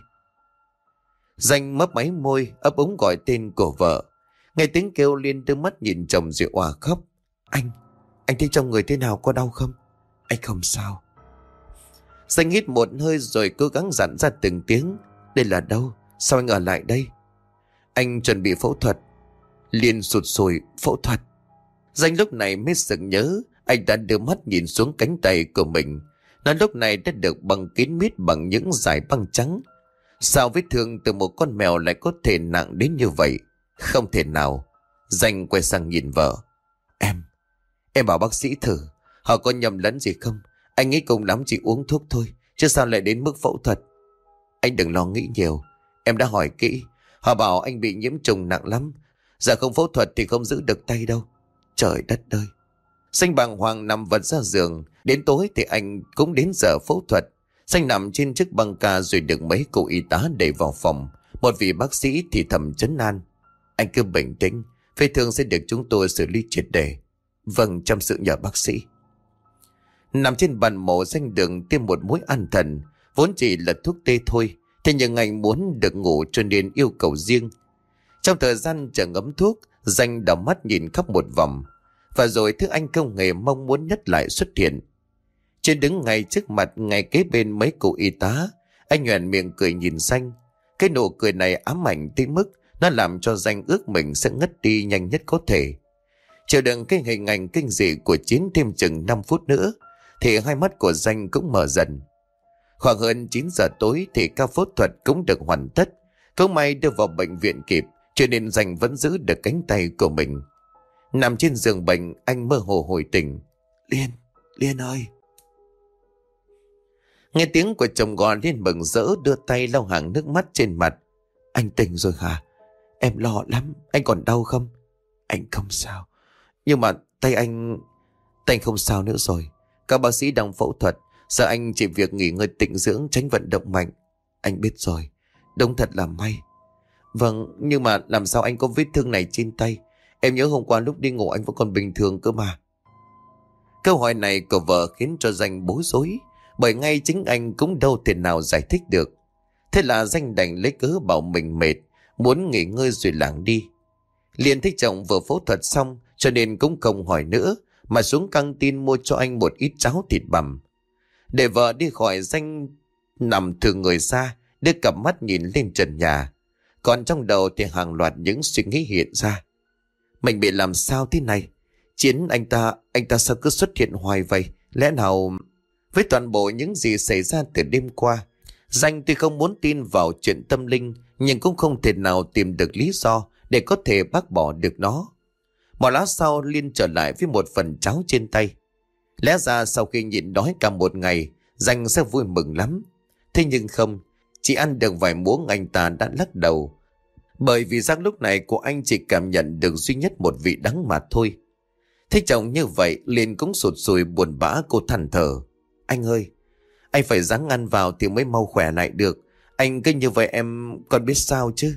Danh mấp máy môi, ấp úng gọi tên của vợ. Nghe tiếng kêu, Liên đưa mắt nhìn chồng rồi òa khóc. Anh thấy trong người thế nào, có đau không? Anh không sao. Danh hít một hơi rồi cố gắng dặn ra từng tiếng. Đây là đâu? Sao anh ở lại đây? Anh chuẩn bị phẫu thuật. Liên sụt sùi. Phẫu thuật? Danh lúc này mới sực nhớ. Anh đã đưa mắt nhìn xuống cánh tay của mình. Nó lúc này đã được băng kín mít bằng những dải băng trắng. Sao vết thương từ một con mèo lại có thể nặng đến như vậy? Không thể nào. Danh quay sang nhìn vợ. Em bảo bác sĩ thử, họ có nhầm lẫn gì không? Anh nghĩ cùng lắm chỉ uống thuốc thôi, chứ sao lại đến mức phẫu thuật. Anh đừng lo nghĩ nhiều. Em đã hỏi kỹ. Họ bảo anh bị nhiễm trùng nặng lắm. Giờ không phẫu thuật thì không giữ được tay đâu. Trời đất ơi. Xanh bàng hoàng nằm vật ra giường. Đến tối thì anh cũng đến giờ phẫu thuật. Xanh nằm trên chiếc băng ca rồi được mấy cô y tá đẩy vào phòng. Một vị bác sĩ thì thầm trấn an. Anh cứ bình tĩnh, vết thương sẽ được chúng tôi xử lý triệt để. Vâng, chăm sự nhờ bác sĩ. Nằm trên bàn mổ, Xanh đường tiêm một mũi an thần. Vốn chỉ là thuốc tê thôi, thế nhưng anh muốn được ngủ cho nên yêu cầu riêng. Trong thời gian chờ ngấm thuốc, Danh đảo mắt nhìn khắp một vòng. Và rồi thứ anh không hề mong muốn nhất lại xuất hiện. Trên đứng ngay trước mặt, ngay kế bên mấy cô y tá, anh nhoẻn miệng cười nhìn Danh. Cái nụ cười này ám ảnh tới mức nó làm cho Danh ước mình sẽ ngất đi nhanh nhất có thể. Chờ đựng cái hình ảnh kinh dị của Chiến thêm chừng 5 phút nữa, thì hai mắt của Danh cũng mở dần. Khoảng hơn 9 giờ tối thì ca phẫu thuật cũng được hoàn tất. Không may đưa vào bệnh viện kịp, cho nên Danh vẫn giữ được cánh tay của mình. Nằm trên giường bệnh, anh mơ hồ hồi tỉnh. Liên ơi! Nghe tiếng của chồng gọi, Liên mừng rỡ đưa tay lau hàng nước mắt trên mặt. Anh tỉnh rồi hả? Em lo lắm. Anh còn đau không? Anh không sao. Nhưng mà tay anh không sao nữa rồi. Các bác sĩ đang phẫu thuật. Giờ anh chỉ việc nghỉ ngơi tĩnh dưỡng, tránh vận động mạnh. Anh biết rồi. Đúng thật là may. Vâng, nhưng mà làm sao anh có vết thương này trên tay? Em nhớ hôm qua lúc đi ngủ anh vẫn còn bình thường cơ mà. Câu hỏi này của vợ khiến cho Danh bối rối, bởi ngay chính anh cũng đâu thể nào giải thích được. Thế là Danh đành lấy cớ bảo mình mệt, muốn nghỉ ngơi rồi lảng đi. Liền thấy chồng vừa phẫu thuật xong, cho nên cũng không hỏi nữa, mà xuống căng tin mua cho anh một ít cháo thịt bằm. Để vợ đi khỏi, Danh nằm thừ người ra, đưa cặp mắt nhìn lên trần nhà. Còn trong đầu thì hàng loạt những suy nghĩ hiện ra. Mình bị làm sao thế này? Chiến anh ta sao cứ xuất hiện hoài vậy? Lẽ nào... Với toàn bộ những gì xảy ra từ đêm qua, Danh tuy không muốn tin vào chuyện tâm linh, nhưng cũng không thể nào tìm được lý do để có thể bác bỏ được nó. Một lát sau, Liên trở lại với một phần cháo trên tay. Lẽ ra sau khi nhịn đói cả một ngày, Danh sẽ vui mừng lắm. Thế nhưng không, chỉ ăn được vài muỗng anh ta đã lắc đầu. Bởi vì rằng lúc này của anh chỉ cảm nhận được duy nhất một vị đắng mà thôi. Thấy chồng như vậy, Liên cũng sụt sùi buồn bã, cô than thở. Anh ơi, anh phải ráng ăn vào thì mới mau khỏe lại được. Anh cứ như vậy em còn biết sao chứ?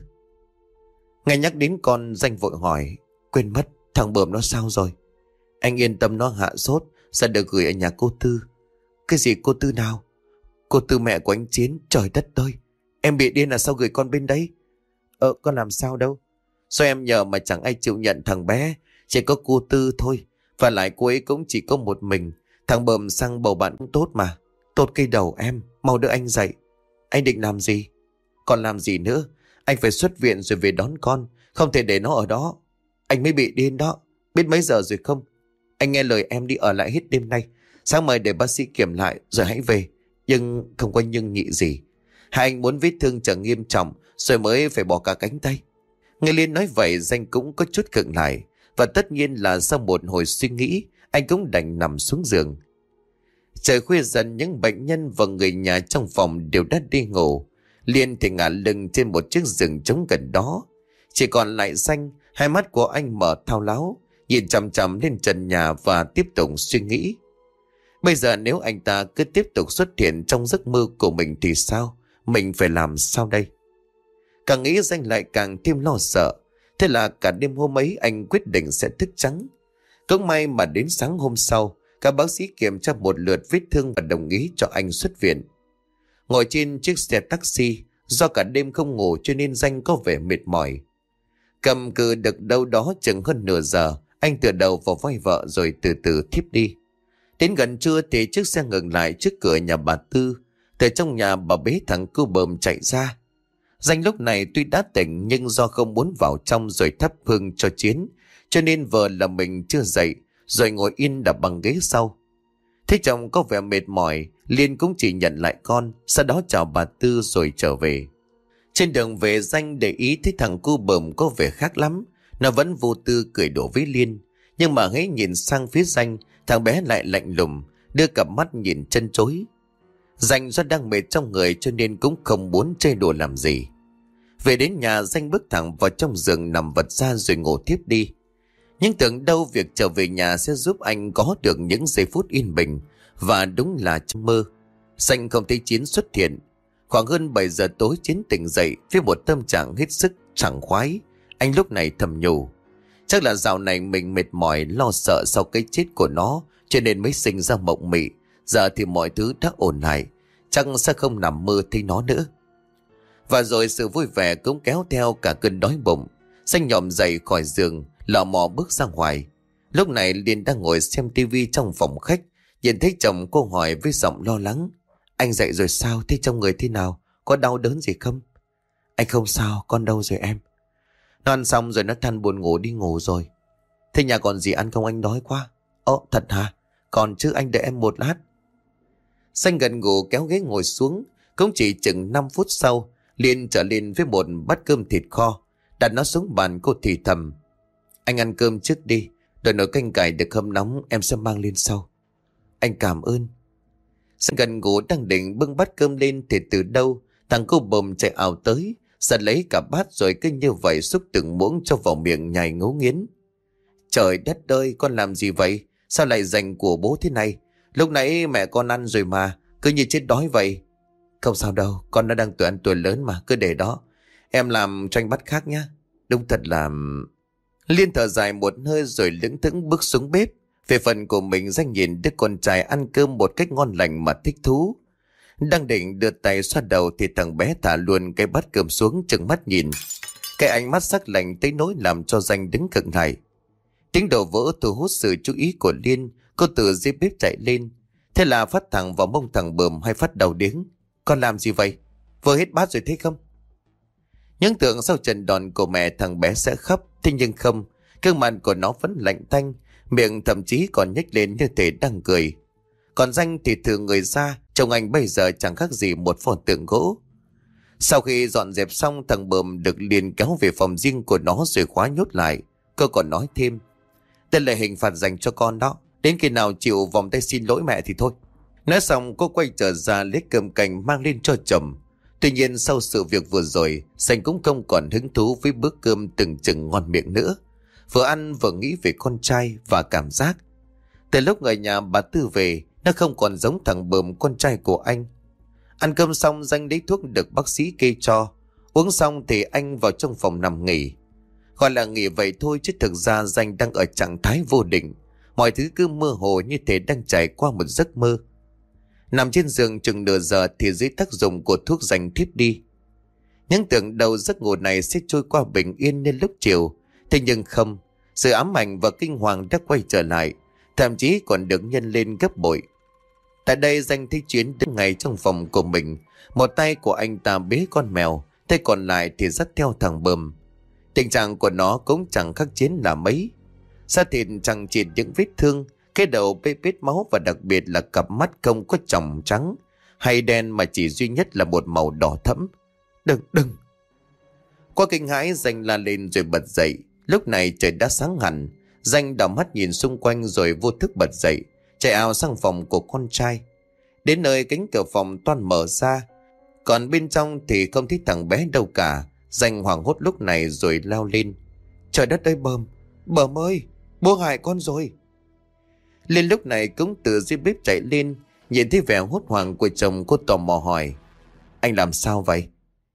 Nghe nhắc đến con, Danh vội hỏi. Quên mất, thằng Bờm nó sao rồi? Anh yên tâm, nó hạ sốt, sẽ được gửi ở nhà cô Tư. Cái gì cô Tư nào? Cô Tư mẹ của anh Chiến. Trời đất ơi, em bị điên là sao gửi con bên đấy? Con làm sao đâu. Sao em nhờ mà chẳng ai chịu nhận thằng bé? Chỉ có cô Tư thôi. Và lại cô ấy cũng chỉ có một mình. Thằng Bờm sang bầu bạn cũng tốt mà. Tốt cây đầu em, mau đưa anh dậy. Anh định làm gì? Còn làm gì nữa? Anh phải xuất viện rồi về đón con. Không thể để nó ở đó. Anh mới bị điên đó. Biết mấy giờ rồi không? Anh nghe lời em đi ở lại hết đêm nay. Sáng mai để bác sĩ kiểm lại rồi hãy về. Nhưng không có nhưng nhị gì. Hai anh muốn vết thương chẳng nghiêm trọng rồi mới phải bỏ cả cánh tay. Nghe Liên nói vậy, Danh cũng có chút khựng lại. Và tất nhiên là sau một hồi suy nghĩ, anh cũng đành nằm xuống giường. Trời khuya dần, những bệnh nhân và người nhà trong phòng đều đã đi ngủ. Liên thì ngả lưng trên một chiếc giường trống gần đó. Chỉ còn lại Danh, hai mắt của anh mở thao láo, nhìn chằm chằm lên trần nhà và tiếp tục suy nghĩ. Bây giờ nếu anh ta cứ tiếp tục xuất hiện trong giấc mơ của mình thì sao? Mình phải làm sao đây? Càng nghĩ Danh lại càng thêm lo sợ. Thế là cả đêm hôm ấy anh quyết định sẽ thức trắng. Cũng may mà đến sáng hôm sau, các bác sĩ kiểm tra một lượt vết thương và đồng ý cho anh xuất viện. Ngồi trên chiếc xe taxi, do cả đêm không ngủ cho nên Danh có vẻ mệt mỏi. Cầm cự được đâu đó chừng hơn nửa giờ, anh tựa đầu vào vai vợ rồi từ từ thiếp đi. Đến gần trưa thì chiếc xe ngừng lại trước cửa nhà bà Tư. Từ trong nhà bà bế thằng cu Bờm chạy ra. Danh lúc này tuy đã tỉnh nhưng do không muốn vào trong rồi thắp hương cho Chiến, cho nên vợ là mình chưa dậy, rồi ngồi yên đập bằng ghế sau. Thấy chồng có vẻ mệt mỏi, Liên cũng chỉ nhận lại con, sau đó chào bà Tư rồi trở về. Trên đường về, Danh để ý thấy thằng cu Bờm có vẻ khác lắm. Nó vẫn vô tư cười đùa với Liên, nhưng mà hễ nhìn sang phía Danh, thằng bé lại lạnh lùng, đưa cặp mắt nhìn chân chối. Danh do đang mệt trong người cho nên cũng không muốn chơi đùa làm gì. Về đến nhà, Danh bước thẳng vào trong giường nằm vật ra rồi ngủ tiếp đi. Nhưng tưởng đâu việc trở về nhà sẽ giúp anh có được những giây phút yên bình. Và đúng là trong mơ, Danh không thấy Chiến xuất hiện. Khoảng hơn 7 giờ tối, Chiến tỉnh dậy với một tâm trạng hết sức sảng khoái. Anh lúc này thầm nhủ, chắc là dạo này mình mệt mỏi lo sợ sau cái chết của nó cho nên mới sinh ra mộng mị. Giờ thì mọi thứ đã ổn lại, chắc sẽ không nằm mơ thấy nó nữa. Và rồi sự vui vẻ cũng kéo theo cả cơn đói bụng. Danh nhòm dậy khỏi giường, lò mò bước ra ngoài. Lúc này Liên đang ngồi xem tivi trong phòng khách, nhìn thấy chồng cô hỏi với giọng lo lắng, anh dậy rồi sao, thế trong người thế nào, có đau đớn gì không? Anh không sao, con đâu rồi em? Nó ăn xong rồi nó than buồn ngủ đi ngủ rồi. Thế nhà còn gì ăn không, anh đói quá. Ồ thật hả? Còn chứ, anh đợi em một lát. Xanh gần gù kéo ghế ngồi xuống. Cũng chỉ chừng 5 phút sau, Liên trở lên với một bát cơm thịt kho, đặt nó xuống bàn. Cô thì thầm, anh ăn cơm trước đi, đợi nồi canh cải được hâm nóng em sẽ mang lên sau. Anh cảm ơn. Xanh gần gù đang định bưng bát cơm lên thì từ đâu thằng cô bồm chạy ảo tới, giật lấy cả bát rồi cứ như vậy xúc từng muỗng cho vào miệng nhai ngấu nghiến. Trời đất ơi, con làm gì vậy? Sao lại dành của bố thế này? Lúc nãy mẹ con ăn rồi mà, cứ như chết đói vậy. Không sao đâu, con nó đang tuổi ăn tuổi lớn mà, cứ để đó. Em làm cho anh bát khác nhá. Đúng thật là... Liên thở dài một hơi rồi lững thững bước xuống bếp. Về phần của mình, Danh nhìn đứa con trai ăn cơm một cách ngon lành mà thích thú. Đang định đưa tay xoa đầu thì thằng bé thả luôn cái bát cơm xuống, trừng mắt nhìn. Cái ánh mắt sắc lạnh tới nỗi làm cho Danh đứng khựng lại. Tiếng đổ vỡ thu hút sự chú ý của Liên. Cô từ dưới bếp chạy lên, thế là phát thẳng vào mông thằng Bờm hay phát đầu điếng. Con làm gì vậy? Vừa hết bát rồi thấy không? Những tưởng sau trận đòn của mẹ thằng bé sẽ khóc, thế nhưng không. Gương mặt của nó vẫn lạnh tanh, miệng thậm chí còn nhếch lên như thể đang cười. Còn Danh thì thử người ra, trông anh bây giờ chẳng khác gì một pho tượng gỗ. Sau khi dọn dẹp xong, thằng Bờm được Liên kéo về phòng riêng của nó rồi khóa nhốt lại. Cô còn nói thêm, đây là hình phạt dành cho con đó, đến khi nào chịu vòng tay xin lỗi mẹ thì thôi. Nói xong cô quay trở ra lấy cơm canh mang lên cho chồng. Tuy nhiên sau sự việc vừa rồi, Danh cũng không còn hứng thú với bữa cơm từng chừng ngon miệng nữa. Vừa ăn vừa nghĩ về con trai và cảm giác. Từ lúc người nhà bà Tư về, nó không còn giống thằng Bờm con trai của anh. Ăn cơm xong, Danh lấy thuốc được bác sĩ kê cho. Uống xong thì anh vào trong phòng nằm nghỉ. Gọi là nghỉ vậy thôi chứ thực ra Danh đang ở trạng thái vô định. Mọi thứ cứ mơ hồ như thể đang trải qua một giấc mơ. Nằm trên giường chừng nửa giờ thì dưới tác dụng của thuốc Danh thiếp đi. Những tưởng đầu giấc ngủ này sẽ trôi qua bình yên như lúc chiều. Thế nhưng không, sự ám ảnh và kinh hoàng đã quay trở lại, thậm chí còn được nhân lên gấp bội. Tại đây Danh thấy Chuyến đứng ngay trong phòng của mình. Một tay của anh ta bế con mèo, tay còn lại thì dắt theo thằng Bờm. Tình trạng của nó cũng chẳng khác Chiến là mấy. Da thịt chẳng chịt những vết thương, cái đầu bê bết máu và đặc biệt là cặp mắt không có tròng trắng hay đen mà chỉ duy nhất là một màu đỏ thẫm. Đừng. Qua kinh hãi, Danh la lên rồi bật dậy. Lúc này trời đã sáng hẳn. Danh đảo mắt nhìn xung quanh rồi vô thức bật dậy, chạy ào sang phòng của con trai. Đến nơi cánh cửa phòng toan mở ra, còn bên trong thì không thấy thằng bé đâu cả. Danh hoảng hốt lúc này rồi lao lên. Trời đất ơi Bờm ơi, bố hại con rồi. Liên lúc này cũng từ dưới bếp chạy lên, nhìn thấy vẻ hốt hoảng của chồng, cô tò mò hỏi, anh làm sao vậy?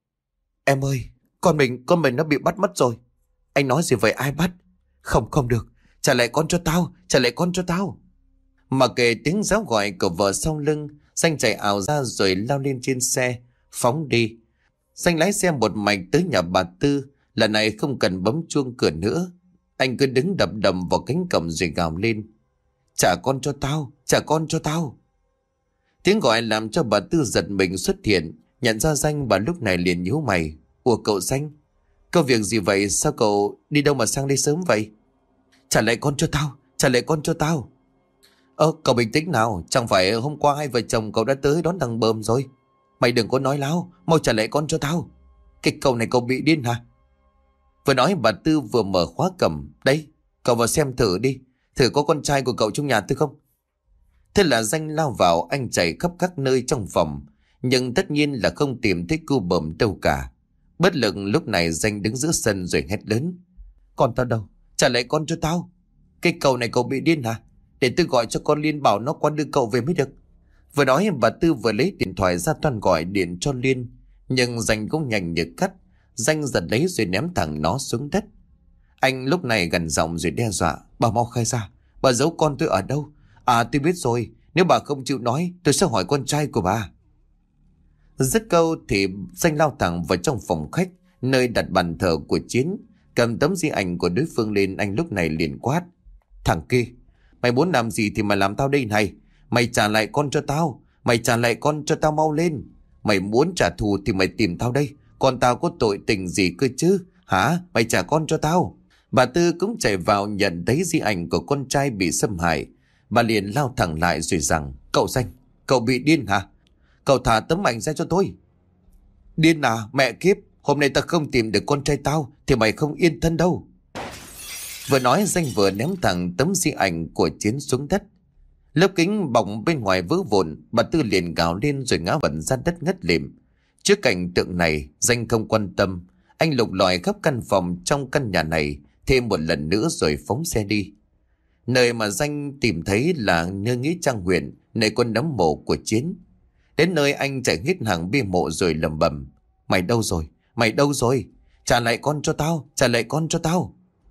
Em ơi, con mình nó bị bắt mất rồi. Anh nói gì vậy, ai bắt? Không được, trả lại con cho tao. Mà kể tiếng giáo gọi của vợ sau lưng, Danh chạy ảo ra rồi lao lên trên xe, phóng đi. Danh lái xe một mạch tới nhà bà Tư, lần này không cần bấm chuông cửa nữa. Anh cứ đứng đập đầm vào cánh cổng rồi gào lên, trả con cho tao. Tiếng gọi làm cho bà Tư giật mình xuất hiện, nhận ra Danh. Bà lúc này liền nhíu mày, ủa cậu Danh, có việc gì vậy, sao cậu đi đâu mà sang đây sớm vậy? Trả lại con cho tao. Cậu bình tĩnh nào, chẳng phải hôm qua hai vợ chồng cậu đã tới đón thằng Bờm rồi? Mày đừng có nói láo, mau trả lại con cho tao. Cái cậu này cậu bị điên hả? Vừa nói bà Tư vừa mở khóa cầm. Đây, cậu vào xem thử đi, thử có con trai của cậu trong nhà tôi không? Thế là Danh lao vào, anh chạy khắp các nơi trong phòng, nhưng tất nhiên là không tìm thấy cu bờm đâu cả. Bất lực lúc này Danh đứng giữa sân rồi hét lớn: Con tao đâu? Trả lại con cho tao. Cái cậu này cậu bị điên hả? Để tôi gọi cho con Liên bảo nó qua đưa cậu về mới được. Vừa nói bà Tư vừa lấy điện thoại ra toan gọi điện cho Liên, nhưng Danh cũng nhanh như cắt. Danh giật lấy rồi ném thẳng nó xuống đất. Anh lúc này gần giọng rồi đe dọa: Bà mau khai ra, bà giấu con tôi ở đâu? À, tôi biết rồi, nếu bà không chịu nói tôi sẽ hỏi con trai của bà. Dứt câu thì Danh lao thẳng vào trong phòng khách, nơi đặt bàn thờ của Chiến, cầm tấm di ảnh của đối phương lên. Anh lúc này liền quát: Thằng kia, mày muốn làm gì thì mày làm tao đây này. Mày trả lại con cho tao. Mày trả lại con cho tao mau lên. Mày muốn trả thù thì mày tìm tao đây. Còn tao có tội tình gì cơ chứ? Hả? Mày trả con cho tao. Bà Tư cũng chạy vào nhận thấy di ảnh của con trai bị xâm hại. Bà liền lao thẳng lại rồi rằng: Cậu Danh, cậu bị điên hả? Cậu thả tấm ảnh ra cho tôi. Điên à? Mẹ kiếp, hôm nay ta không tìm được con trai tao thì mày không yên thân đâu. Vừa nói Danh vừa ném thẳng tấm di ảnh của Chiến xuống đất. Lớp kính bọc bên ngoài vỡ vụn. Bà Tư liền gào lên rồi ngã vật ra đất ngất lịm. Trước cảnh tượng này, Danh không quan tâm. Anh lục lọi khắp căn phòng trong căn nhà này thêm một lần nữa rồi phóng xe đi. Nơi mà Danh tìm thấy là nơi nghĩa trang huyện, nơi có nấm mộ của Chiến. Đến nơi anh chạy hết hàng bia mộ rồi lẩm bẩm: Mày đâu rồi? Mày đâu rồi? Trả lại con cho tao, trả lại con cho tao.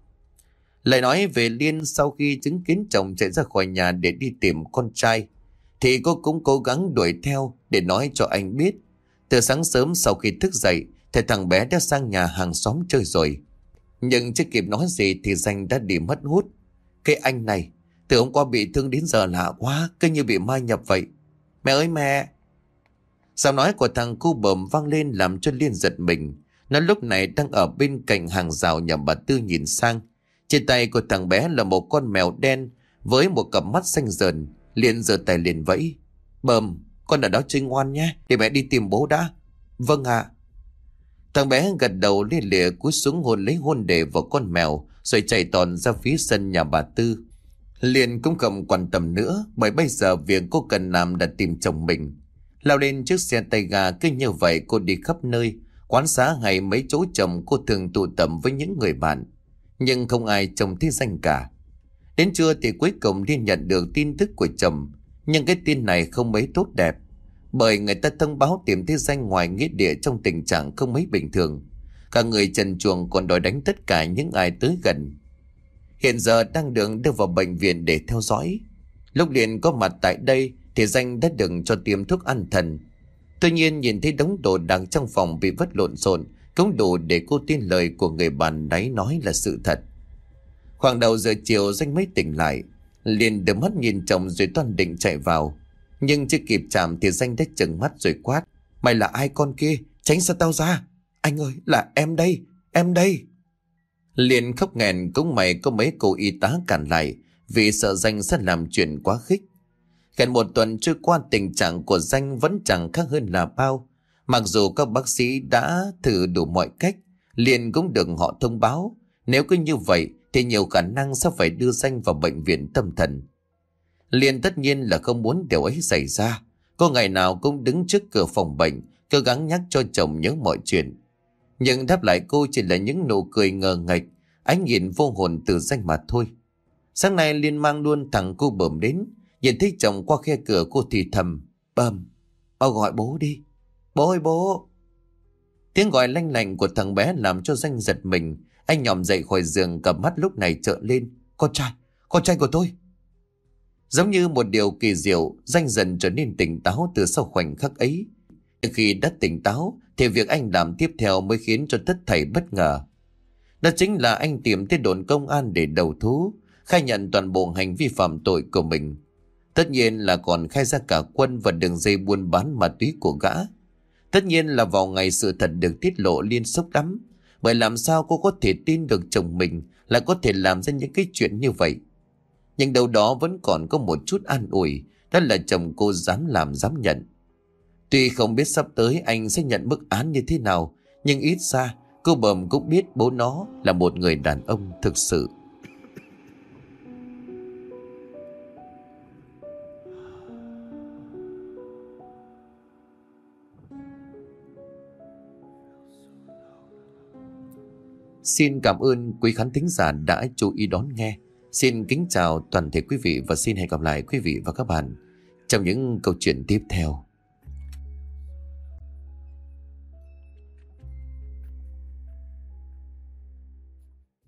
Lại nói về Liên, sau khi chứng kiến chồng chạy ra khỏi nhà để đi tìm con trai, thì cô cũng cố gắng đuổi theo để nói cho anh biết. Từ sáng sớm sau khi thức dậy thì thằng bé đã sang nhà hàng xóm chơi rồi. Nhưng chưa kịp nói gì thì Danh đã đi mất hút. Cái anh này, từ hôm qua bị thương đến giờ lạ quá, cứ như bị ma nhập vậy. Mẹ ơi mẹ! Giọng nói của thằng cu bờm vang lên làm cho Liên giật mình. Nó lúc này đang ở bên cạnh hàng rào nhà bà Tư nhìn sang. Trên tay của thằng bé là một con mèo đen với một cặp mắt xanh dờn. Liên giơ tay liền vẫy: Bờm, con ở đó chơi ngoan nhé, để mẹ đi tìm bố đã. Vâng ạ. Thằng bé gật đầu lia lịa cúi xuống hôn để vào con mèo rồi chạy tòn ra phía sân nhà bà Tư. Liên cũng không quan tâm nữa, bởi bây giờ việc cô cần làm là tìm chồng mình. Lao lên chiếc xe tay ga, cứ như vậy cô đi khắp nơi, quán xá hay mấy chỗ chồng cô thường tụ tập với những người bạn. Nhưng không ai trông thấy Danh cả. Đến trưa thì cuối cùng Liên nhận được tin tức của chồng. Nhưng cái tin này không mấy tốt đẹp, bởi người ta thông báo tìm thấy Danh ngoài nghĩa địa trong tình trạng không mấy bình thường. Cả người trần truồng còn đòi đánh tất cả những ai tới gần. Hiện giờ đang được đưa vào bệnh viện để theo dõi. Lúc Liên có mặt tại đây thì Danh đã được cho tiêm thuốc an thần. Tuy nhiên nhìn thấy đống đồ đạc trong phòng bị vứt lộn xộn cũng đủ để cô tin lời của người bạn đấy nói là sự thật. Khoảng đầu giờ chiều Danh mới tỉnh lại. Liền đưa mắt nhìn chồng rồi toan định chạy vào, nhưng chưa kịp chạm thì Danh đã trừng mắt rồi quát: Mày là ai con kia? Tránh xa tao ra! Anh ơi, là em đây, em đây! Liền khóc nghẹn. Cũng may có mấy cô y tá cản lại, vì sợ Danh sẽ làm chuyện quá khích. Gần một tuần trôi qua, tình trạng của Danh vẫn chẳng khác hơn là bao. Mặc dù các bác sĩ đã thử đủ mọi cách, liền cũng được họ thông báo nếu cứ như vậy thì nhiều khả năng sẽ phải đưa Danh vào bệnh viện tâm thần. Liền tất nhiên là không muốn điều ấy xảy ra. Cô ngày nào cũng đứng trước cửa phòng bệnh, cố gắng nhắc cho chồng nhớ mọi chuyện. Nhưng đáp lại cô chỉ là những nụ cười ngờ nghệch, ánh nhìn vô hồn từ Danh mà thôi. Sáng nay Liên mang luôn thằng cô Bờm đến. Nhìn thấy chồng qua khe cửa, cô thì thầm: Bờm, bao gọi bố đi. Bố ơi bố! Tiếng gọi lanh lành của thằng bé làm cho Danh giật mình. Anh nhòm dậy khỏi giường, cặp mắt lúc này trợn lên: Con trai của tôi! Giống như một điều kỳ diệu, Danh dần trở nên tỉnh táo từ sau khoảnh khắc ấy. Nhưng khi đã tỉnh táo thì việc anh làm tiếp theo mới khiến cho tất thảy bất ngờ. Đó chính là anh tìm tới đồn công an để đầu thú, khai nhận toàn bộ hành vi phạm tội của mình. Tất nhiên là còn khai ra cả quân và đường dây buôn bán ma túy của gã. Tất nhiên là vào ngày sự thật được tiết lộ, Liên sốc lắm. Bởi làm sao cô có thể tin được chồng mình là có thể làm ra những cái chuyện như vậy. Nhưng đâu đó vẫn còn có một chút an ủi, đó là chồng cô dám làm dám nhận. Tuy không biết sắp tới anh sẽ nhận mức án như thế nào, nhưng ít ra cô Bờm cũng biết bố nó là một người đàn ông thực sự. Xin cảm ơn quý khán thính giả đã chú ý đón nghe. Xin kính chào toàn thể quý vị và xin hẹn gặp lại quý vị và các bạn trong những câu chuyện tiếp theo.